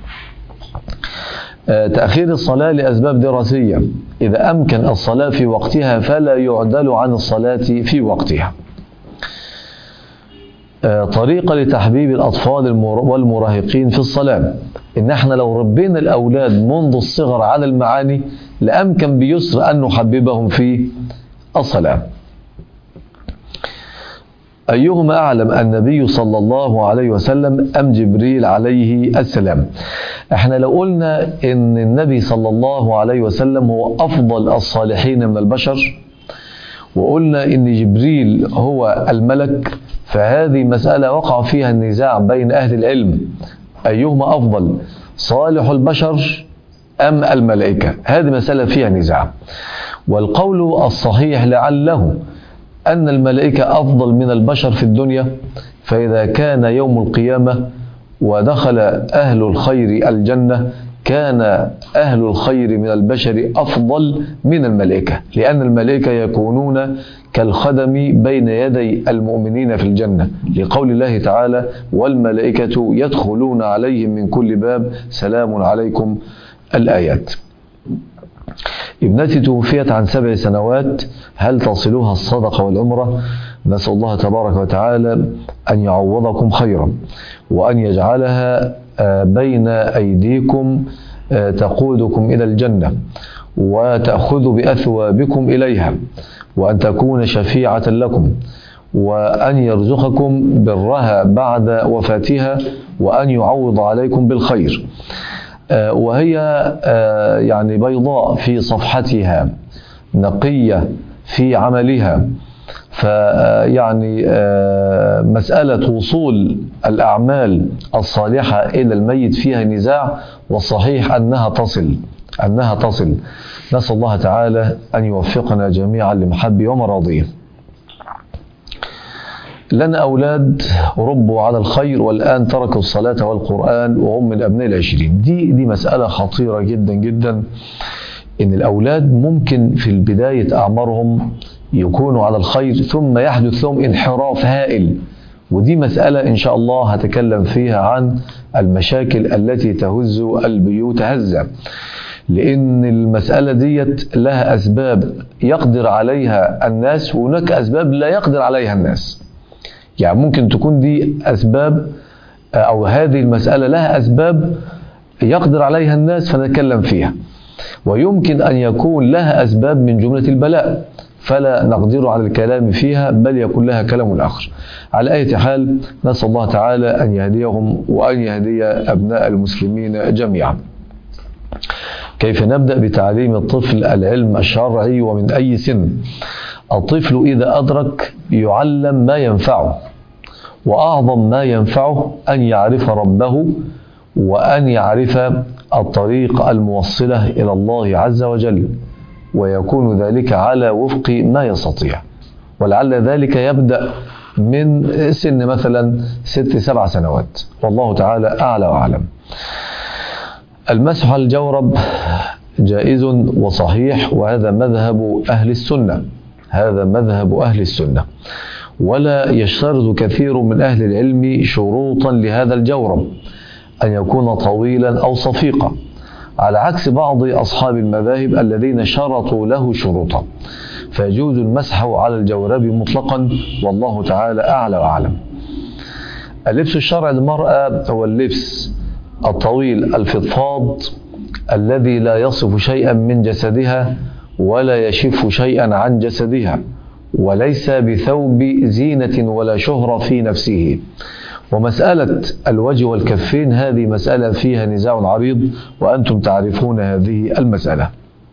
تأخير الصلاة لأسباب دراسية، إذا أمكن الصلاة في وقتها فلا يعدل عن الصلاة في وقتها. طريقة لتحبيب الأطفال والمراهقين في الصلاة، إن احنا لو ربينا الأولاد منذ الصغر على المعاني لأمكن بيسر أن نحببهم في الصلاة. أيهما أعلم النبي صلى الله عليه وسلم أم جبريل عليه السلام؟ احنا لو قلنا إن النبي صلى الله عليه وسلم هو أفضل الصالحين من البشر، وقلنا إن جبريل هو الملك، فهذه مسألة وقع فيها النزاع بين أهل العلم، أيهما أفضل، صالح البشر أم الملائكة؟ هذه مسألة فيها نزاع، والقول الصحيح لعله أن الملائكة أفضل من البشر في الدنيا، فإذا كان يوم القيامة ودخل أهل الخير الجنة كان أهل الخير من البشر أفضل من الملائكة، لأن الملائكة يكونون كالخدم بين يدي المؤمنين في الجنة، لقول الله تعالى والملائكة يدخلون عليهم من كل باب سلام عليكم الآيات. ابنتي توفيت عن سبع سنوات، هل تصلها الصدقة والعمرة؟ نسأل الله تبارك وتعالى أن يعوضكم خيرا، وأن يجعلها بين أيديكم تقودكم إلى الجنة، وتأخذ بأثوابكم إليها، وأن تكون شفيعة لكم، وأن يرزقكم برها بعد وفاتها، وأن يعوض عليكم بالخير. وهي يعني بيضاء في صفحتها، نقية في عملها، فيعني مسألة وصول الأعمال الصالحة إلى الميت فيها نزاع، والصحيح أنها تصل أنها تصل نسأل الله تعالى أن يوفقنا جميعا لمحبه ومراضيه. لنا أولاد ربوا على الخير والآن تركوا الصلاة والقرآن وهم من أبناء العشرين. دي دي مسألة خطيرة جدا جدا، إن الأولاد ممكن في البداية أعمارهم يكونوا على الخير ثم يحدث لهم انحراف هائل، ودي مسألة إن شاء الله هتكلم فيها عن المشاكل التي تهز البيوت هزة، لأن المسألة ديت لها أسباب يقدر عليها الناس، وهناك أسباب لا يقدر عليها الناس. يعني ممكن تكون دي أسباب، أو هذه المسألة لها أسباب يقدر عليها الناس فنتكلم فيها، ويمكن أن يكون لها أسباب من جملة البلاء فلا نقدر على الكلام فيها، بل يكون لها كلام آخر. على أي حال نسأل الله تعالى أن يهديهم وأن يهدي أبناء المسلمين جميعا. كيف نبدأ بتعليم الطفل العلم الشرعي ومن أي سن؟ الطفل إذا أدرك يعلم ما ينفعه، وأعظم ما ينفعه أن يعرف ربه، وأن يعرف الطريق الموصلة إلى الله عز وجل، ويكون ذلك على وفق ما يستطيع. ولعل ذلك يبدأ من سن مثلا ست سبع سنوات، والله تعالى أعلى وأعلم. المسح على الجورب جائز وصحيح، وهذا مذهب أهل السنة هذا مذهب أهل السنة ولا يشترط كثير من أهل العلم شروطا لهذا الجورب، أن يكون طويلا أو صفيقا، على عكس بعض أصحاب المذاهب الذين شرطوا له شروطا، فيجوز المسح على الجورب مطلقا، والله تعالى أعلى وأعلم. اللبس الشرعي للمرأة هو اللبس الطويل الفضفاض الذي لا يصف شيئا من جسدها ولا يشف شيئا عن جسدها، وليس بثوب زينة ولا شهرة في نفسه. ومسألة الوجه والكفين هذه مسألة فيها نزاع عريض، وأنتم تعرفون هذه المسألة.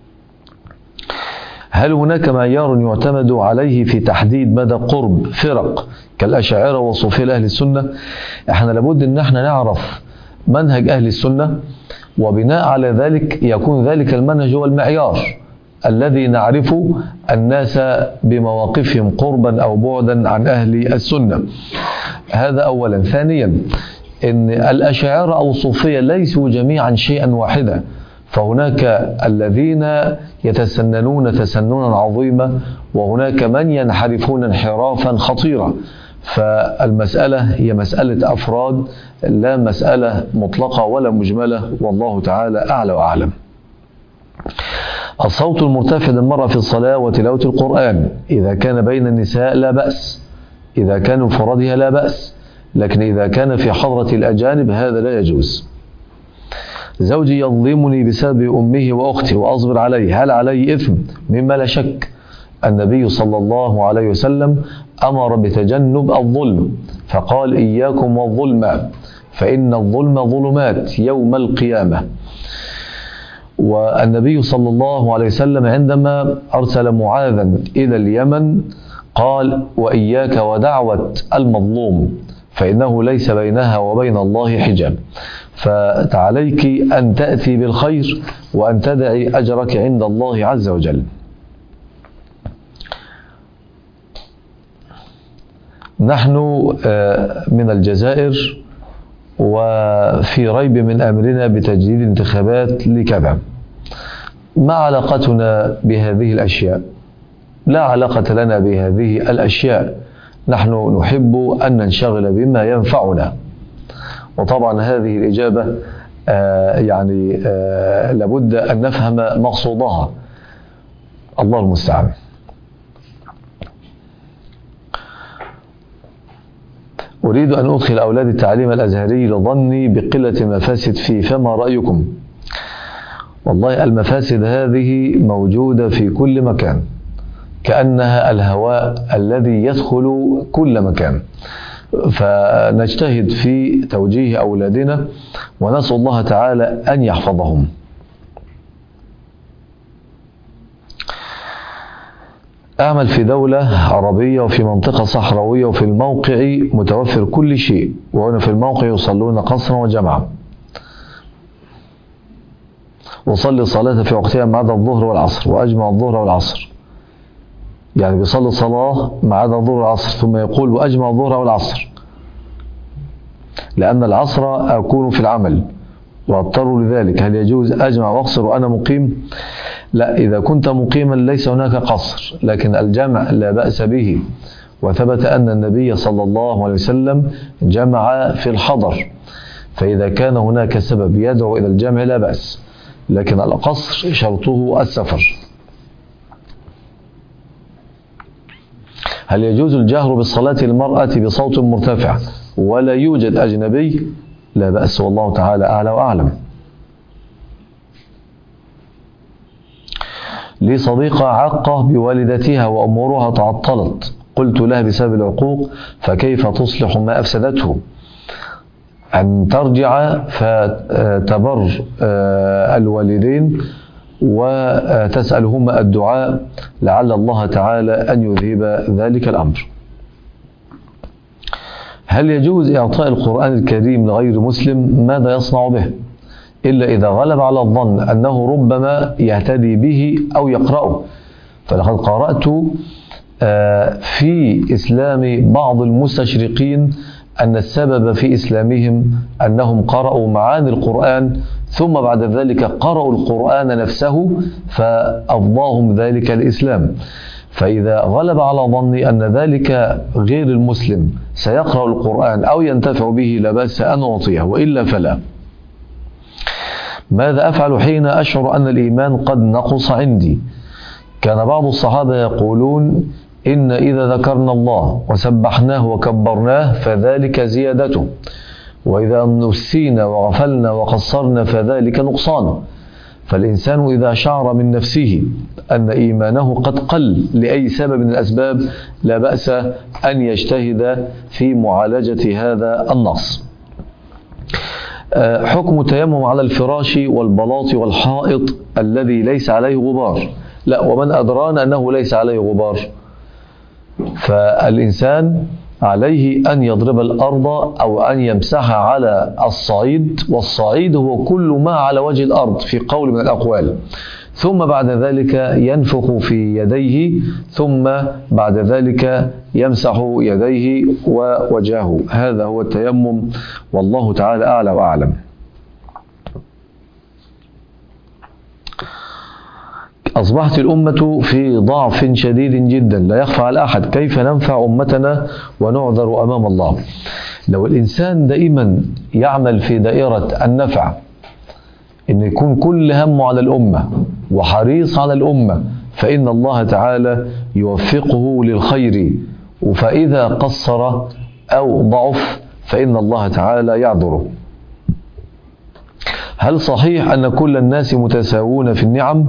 هل هناك معيار يعتمد عليه في تحديد مدى قرب فرق كالأشاعرة وصوفية أهل السنة؟ احنا لابد ان احنا نعرف منهج أهل السنة، وبناء على ذلك يكون ذلك المنهج هو المعيار الذي نعرف الناس بمواقفهم قربا أو بعدا عن أهل السنة. هذا أولا. ثانيا، إن الأشاعرة أو الصوفية ليسوا جميعا شيئا واحدا، فهناك الذين يتسننون تسننا عظيما، وهناك من ينحرفون انحرافا خطيرا. فالمسألة هي مسألة أفراد، لا مسألة مطلقة ولا مجملة، والله تعالى أعلى وأعلم. الصوت المرتفع للمرأة في الصلاة وتلاوة القرآن إذا كان بين النساء لا بأس، إذا كان انفرادها لا بأس، لكن إذا كان في حضرة الأجانب هذا لا يجوز. زوجي يظلمني بسبب أمه وأختي وأصبر عليه، هل علي إثم؟ مما لا شك. النبي صلى الله عليه وسلم أمر بتجنب الظلم، فقال إياكم والظلم فإن الظلم ظلمات يوم القيامة. والنبي صلى الله عليه وسلم عندما أرسل معاذا إلى اليمن قال وإياك ودعوة المظلوم فإنه ليس بينها وبين الله حجاب، فتعليك أن تأتي بالخير وأن تدعي أجرك عند الله عز وجل. نحن من الجزائر، وفي ريب من أمرنا بتجديد انتخابات لكذا. ما علاقتنا بهذه الأشياء؟ لا علاقة لنا بهذه الأشياء، نحن نحب أن ننشغل بما ينفعنا. وطبعا هذه الإجابة آه يعني آه لابد أن نفهم مقصودها. الله المستعان. أريد أن أدخل أولاد التعليم الأزهري لظني بقلة المفاسد فيه، فما رأيكم؟ والله المفاسد هذه موجودة في كل مكان، كأنها الهواء الذي يدخل كل مكان، فنجتهد في توجيه أولادنا ونسأل الله تعالى أن يحفظهم. أعمل في دولة عربية وفي منطقة صحراوية، وفي الموقع متوفر كل شيء، وهنا في الموقع يصلون قصرا وجمعا، وصلي صلاة في وقتها ما عدا الظهر والعصر، وأجمع الظهر والعصر، يعني بيصلي صلاة ما عدا الظهر والعصر ثم يقول وأجمع الظهر والعصر، لأن العصر أكون في العمل واضطر لذلك. هل يجوز أجمع وأقصر وأنا مقيم؟ لا، إذا كنت مقيما ليس هناك قصر، لكن الجمع لا بأس به، وثبت أن النبي صلى الله عليه وسلم جمع في الحضر، فإذا كان هناك سبب يدعو إلى الجمع لا بأس، لكن القصر شرطه السفر. هل يجوز الجهر بالصلاة للمرأة بصوت مرتفع ولا يوجد أجنبي؟ لا بأس، والله تعالى أعلى وأعلم. لي صديقة عاقة بوالدتها وأمورها تعطلت، قلت لها بسبب العقوق، فكيف تصلح ما أفسدته؟ أن ترجع فتبر الوالدين وتسألهما الدعاء لعل الله تعالى أن يذهب ذلك الأمر. هل يجوز إعطاء القرآن الكريم لغير مسلم؟ ماذا يصنع به؟ إلا إذا غلب على الظن أنه ربما يهتدي به أو يقرأه، فلقد قرأت في إسلام بعض المستشرقين أن السبب في إسلامهم أنهم قرأوا معاني القرآن ثم بعد ذلك قرأوا القرآن نفسه فأفضاهم ذلك الإسلام. فإذا غلب على ظني أن ذلك غير المسلم سيقرأ القرآن أو ينتفع به لا بأس أن أعطيه، وإلا فلا. ماذا أفعل حين أشعر أن الإيمان قد نقص عندي؟ كان بعض الصحابة يقولون إن إذا ذكرنا الله وسبحناه وكبرناه فذلك زيادته، وإذا نسينا وغفلنا وقصرنا فذلك نقصان. فالإنسان إذا شعر من نفسه أن إيمانه قد قل لأي سبب من الأسباب لا بأس أن يجتهد في معالجة هذا النقص. حكم التيمم على الفراش والبلاط والحائط الذي ليس عليه غبار؟ لا، ومن أدرانا أنه ليس عليه غبار؟ فالإنسان عليه أن يضرب الأرض أو أن يمسحها على الصعيد، والصعيد هو كل ما على وجه الأرض في قول من الأقوال، ثم بعد ذلك ينفخ في يديه، ثم بعد ذلك يمسح يديه ووجهه. هذا هو التيمم، والله تعالى أعلى وأعلم. أصبحت الأمة في ضعف شديد جدا لا يخفى على أحد، كيف ننفع أمتنا ونعذر أمام الله؟ لو الإنسان دائما يعمل في دائرة النفع، إن يكون كل همه على الأمة وحريص على الأمة، فإن الله تعالى يوفقه للخير، فإذا قصر أو ضعف فإن الله تعالى يعذره. هل صحيح أن كل الناس متساوون في النعم؟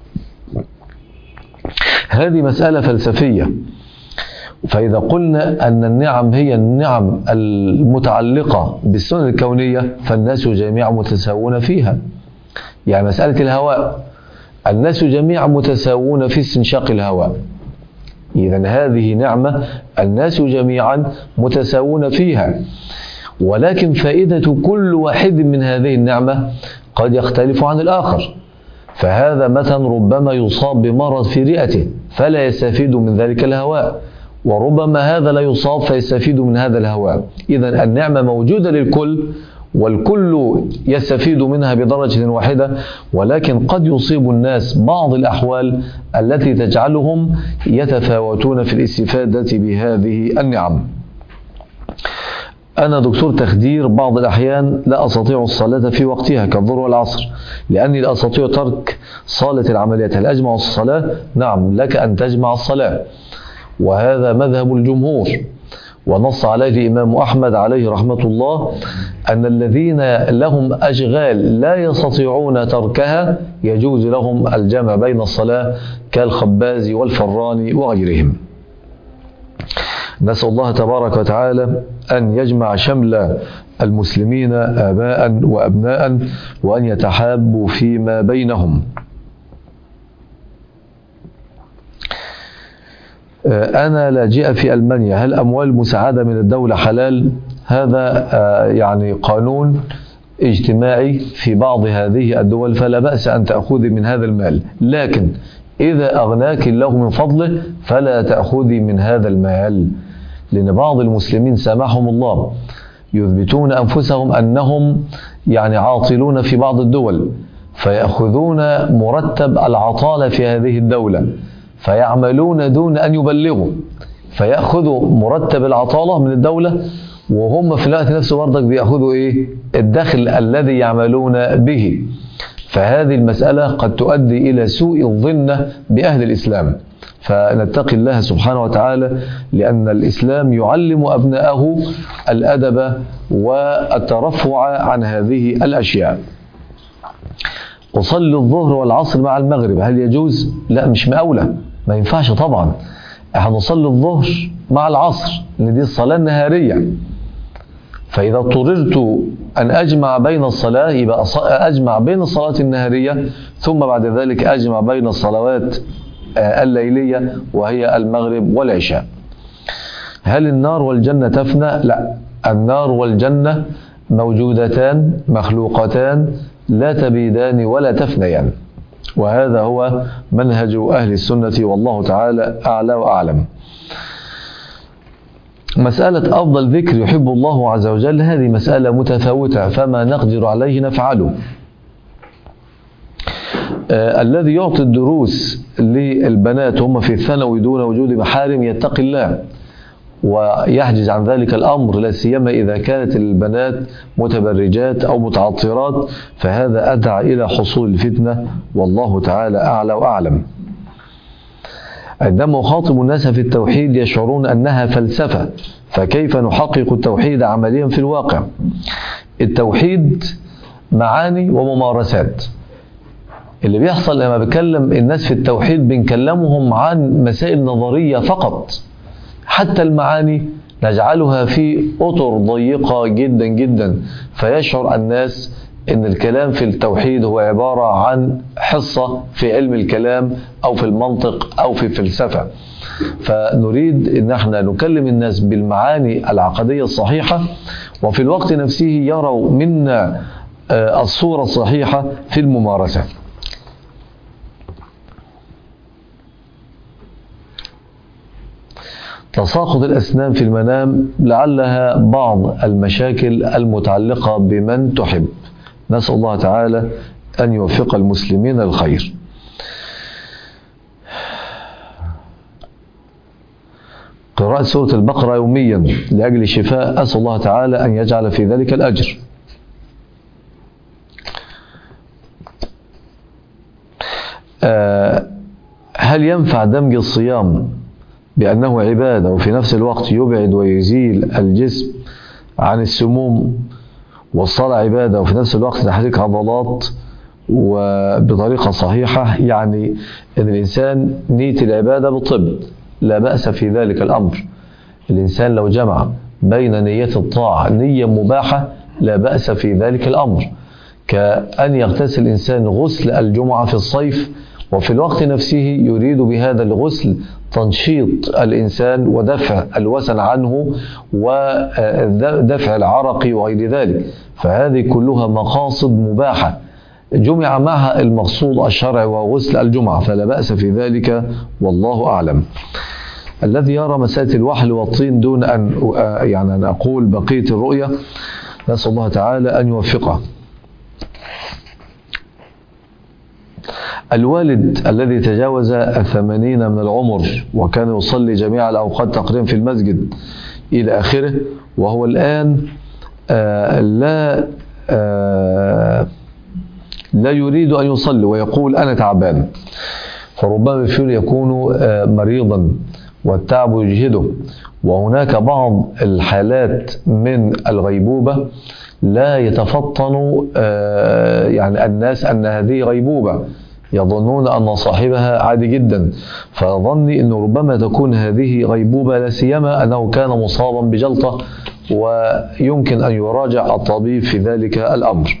هذه مسألة فلسفية. فإذا قلنا أن النعم هي النعم المتعلقة بالسنن الكونية فالناس جميعا متساوون فيها. يعني مسألة الهواء، الناس جميعا متساوون في استنشاق الهواء، إذن هذه نعمة الناس جميعا متساوون فيها، ولكن فائدة كل واحد من هذه النعمة قد يختلف عن الآخر. فهذا مثلا ربما يصاب بمرض في رئته فلا يستفيد من ذلك الهواء، وربما هذا لا يصاب فيستفيد من هذا الهواء. إذن النعمة موجودة للكل والكل يستفيد منها بدرجة واحدة، ولكن قد يصيب الناس بعض الأحوال التي تجعلهم يتفاوتون في الاستفادة بهذه النعم. أنا دكتور تخدير، بعض الأحيان لا أستطيع الصلاة في وقتها كالظهر والعصر لأني لا أستطيع ترك صالة العمليات، هل أجمع الصلاة؟ نعم، لك أن تجمع الصلاة، وهذا مذهب الجمهور، ونص عليه الإمام أحمد عليه رحمة الله أن الذين لهم أشغال لا يستطيعون تركها يجوز لهم الجمع بين الصلاة كالخباز والفراني وغيرهم. نسأل الله تبارك وتعالى أن يجمع شمل المسلمين آباء وأبناء وأن يتحابوا فيما بينهم. أنا لاجئ في ألمانيا، هل أموال مساعدة من الدولة حلال؟ هذا يعني قانون اجتماعي في بعض هذه الدول، فلا بأس أن تأخذي من هذا المال، لكن إذا أغناك الله من فضله فلا تأخذي من هذا المال، لأن بعض المسلمين سامحهم الله يثبتون أنفسهم أنهم يعني عاطلون في بعض الدول، فيأخذون مرتب العطالة في هذه الدولة فيعملون دون أن يبلغوا، فيأخذوا مرتب العطالة من الدولة وهم في الوقت نفسه برضك بيأخذوا إيه؟ الدخل الذي يعملون به. فهذه المسألة قد تؤدي إلى سوء الظن بأهل الإسلام، فنتقي الله سبحانه وتعالى، لأن الإسلام يعلم أبناءه الأدب والترفع عن هذه الأشياء. أصلي الظهر والعصر مع المغرب، هل يجوز؟ لا، مش مأولى، ما ينفعش طبعا. احنا نصلي الظهر مع العصر لأن دي الصلاة النهارية، فإذا اضطررت أن أجمع بين الصلاة يبقى أجمع بين الصلاة النهارية ثم بعد ذلك أجمع بين الصلوات الليلية وهي المغرب والعشاء. هل النار والجنة تفنى؟ لا، النار والجنة موجودتان مخلوقتان لا تبيدان ولا تفنيان، وهذا هو منهج أهل السنة والله تعالى أعلى وأعلم. مسألة أفضل ذكر يحب الله عز وجل، هذه مسألة متفاوتة، فما نقدر عليه نفعله. آه الذي يعطي الدروس للبنات هم في الثانوي دون وجود محارم يتقي الله ويحجز عن ذلك الأمر، لا سيما إذا كانت البنات متبرجات أو متعطرات، فهذا أدعى إلى حصول الفتنة والله تعالى أعلى وأعلم. عندما أخاطب الناس في التوحيد يشعرون أنها فلسفة، فكيف نحقق التوحيد عمليا في الواقع؟ التوحيد معاني وممارسات. اللي بيحصل لما بكلم الناس في التوحيد بنكلمهم عن مسائل نظرية فقط، حتى المعاني نجعلها في أطر ضيقة جدا جدا، فيشعر الناس إن الكلام في التوحيد هو عبارة عن حصة في علم الكلام أو في المنطق أو في الفلسفة. فنريد إن احنا نكلم الناس بالمعاني العقدية الصحيحة، وفي الوقت نفسه يروا منا الصورة الصحيحة في الممارسة. تساقط الأسنان في المنام لعلها بعض المشاكل المتعلقة بمن تحب، نسأل الله تعالى أن يوفق المسلمين الخير. قراءة سورة البقرة يوميا لأجل الشفاء، أسأل الله تعالى أن يجعل في ذلك الأجر. هل ينفع دمج الصيام بأنه عبادة وفي نفس الوقت يبعد ويزيل الجسم عن السموم، والصلاة عبادة وفي نفس الوقت تحريك عضلات وبطريقة صحيحة؟ يعني أن الإنسان نية العبادة بالطب لا بأس في ذلك الأمر. الإنسان لو جمع بين نية الطاعة نية مباحة لا بأس في ذلك الأمر، كأن يغتسل الإنسان غسل الجمعة في الصيف وفي الوقت نفسه يريد بهذا الغسل تنشيط الإنسان ودفع الوسن عنه ودفع العرق وغير ذلك، فهذه كلها مقاصد مباحة جمع معها المقصود الشرعي وغسل الجمعة، فلا بأس في ذلك والله أعلم. الذي يرى مسألة الوحل والطين دون أن يعني أن أقول بقية الرؤية، نسأل الله تعالى أن يوفقه. الوالد الذي تجاوز الثمانين من العمر وكان يصلي جميع الأوقات تقريبا في المسجد إلى آخره، وهو الآن آه لا آه لا يريد أن يصلي ويقول أنا تعبان، فربما بالفعل يكون آه مريضا والتعب يجهده. وهناك بعض الحالات من الغيبوبة لا يتفطن آه يعني الناس أن هذه غيبوبة، يظنون أن صاحبها عادي جدا، فظني أنه ربما تكون هذه غيبوبة، لا سيما أنه كان مصابا بجلطة، ويمكن أن يراجع الطبيب في ذلك الأمر.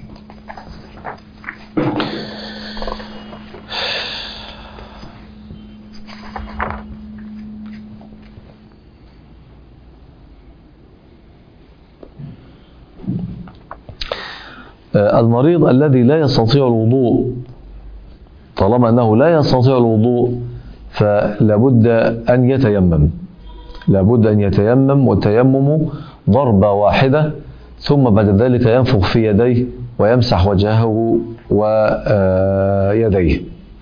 المريض الذي لا يستطيع الوضوء، طالما أنه لا يستطيع الوضوء فلابد أن يتيمم، لابد أن يتيمم، والتيمم ضربة واحدة، ثم بعد ذلك ينفخ في يديه ويمسح وجهه ويديه.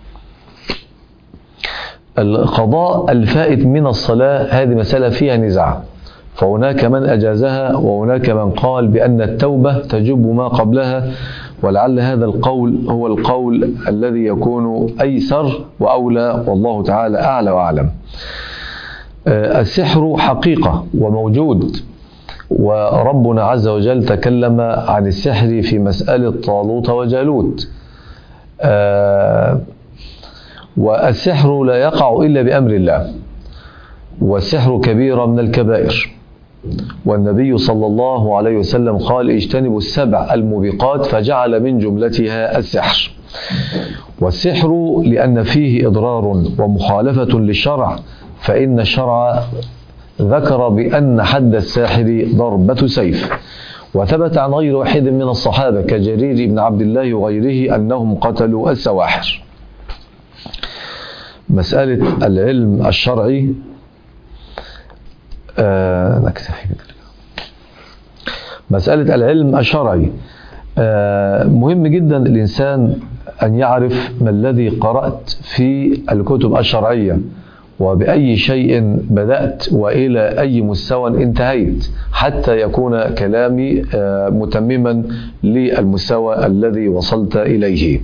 القضاء الفائت من الصلاة هذه مسألة فيها نزاع، فهناك من أجازها وهناك من قال بأن التوبة تجب ما قبلها، ولعل هذا القول هو القول الذي يكون أيسر وأولى، والله تعالى أعلى وأعلم. السحر حقيقة وموجود، وربنا عز وجل تكلم عن السحر في مسألة طالوت وجالوت. والسحر لا يقع إلا بأمر الله، والسحر كبيرة من الكبائر، والنبي صلى الله عليه وسلم قال اجتنبوا السبع الموبقات، فجعل من جملتها السحر. والسحر لأن فيه إضرار ومخالفة للشرع، فإن الشرع ذكر بأن حد الساحر ضربة سيف، وثبت عن غير واحد من الصحابة كجرير بن عبد الله وغيره أنهم قتلوا السواحر. مسألة العلم الشرعي آه نكتفي بذلك. مسألة العلم الشرعي آه مهم جدا الإنسان أن يعرف ما الذي قرأت في الكتب الشرعية، وبأي شيء بدأت وإلى أي مستوى انتهيت، حتى يكون كلامي آه متمما للمستوى الذي وصلت إليه.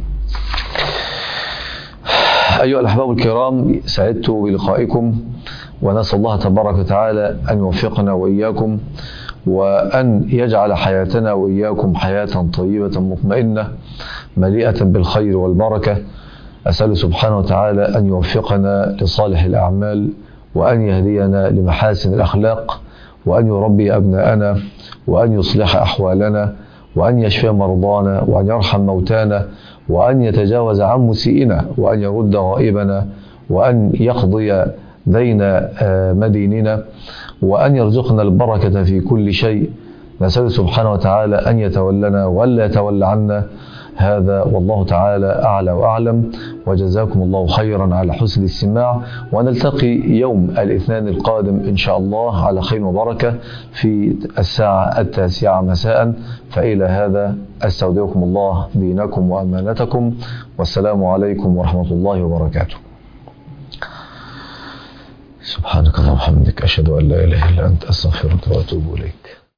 أيها الأحباب الكرام، سعدت بلقائكم، ونسأل الله تبارك وتعالى أن يوفقنا وإياكم، وأن يجعل حياتنا وإياكم حياة طيبة مطمئنة مليئة بالخير والبركة. أسأل سبحانه وتعالى أن يوفقنا لصالح الأعمال، وأن يهدينا لمحاسن الأخلاق، وأن يربي أبناءنا، وأن يصلح أحوالنا، وأن يشفي مرضانا، وأن يرحم موتانا، وأن يتجاوز عن مسيئنا، وأن يرد غائبنا، وأن يقضي دين مديننا، وأن يرزقنا البركة في كل شيء. نسأل سبحانه وتعالى أن يتولنا ولا يتولى عنا. هذا والله تعالى أعلى وأعلم، وجزاكم الله خيرا على حسن الاستماع، ونلتقي يوم الاثنين القادم إن شاء الله على خير وبركة في الساعة التاسعة مساء. فإلى هذا أستودعكم الله دينكم وأمانتكم، والسلام عليكم ورحمة الله وبركاته. سبحانك اللهم وبحمدك، أشهد أن لا إله إلا أنت، أستغفرك وأتوب إليك.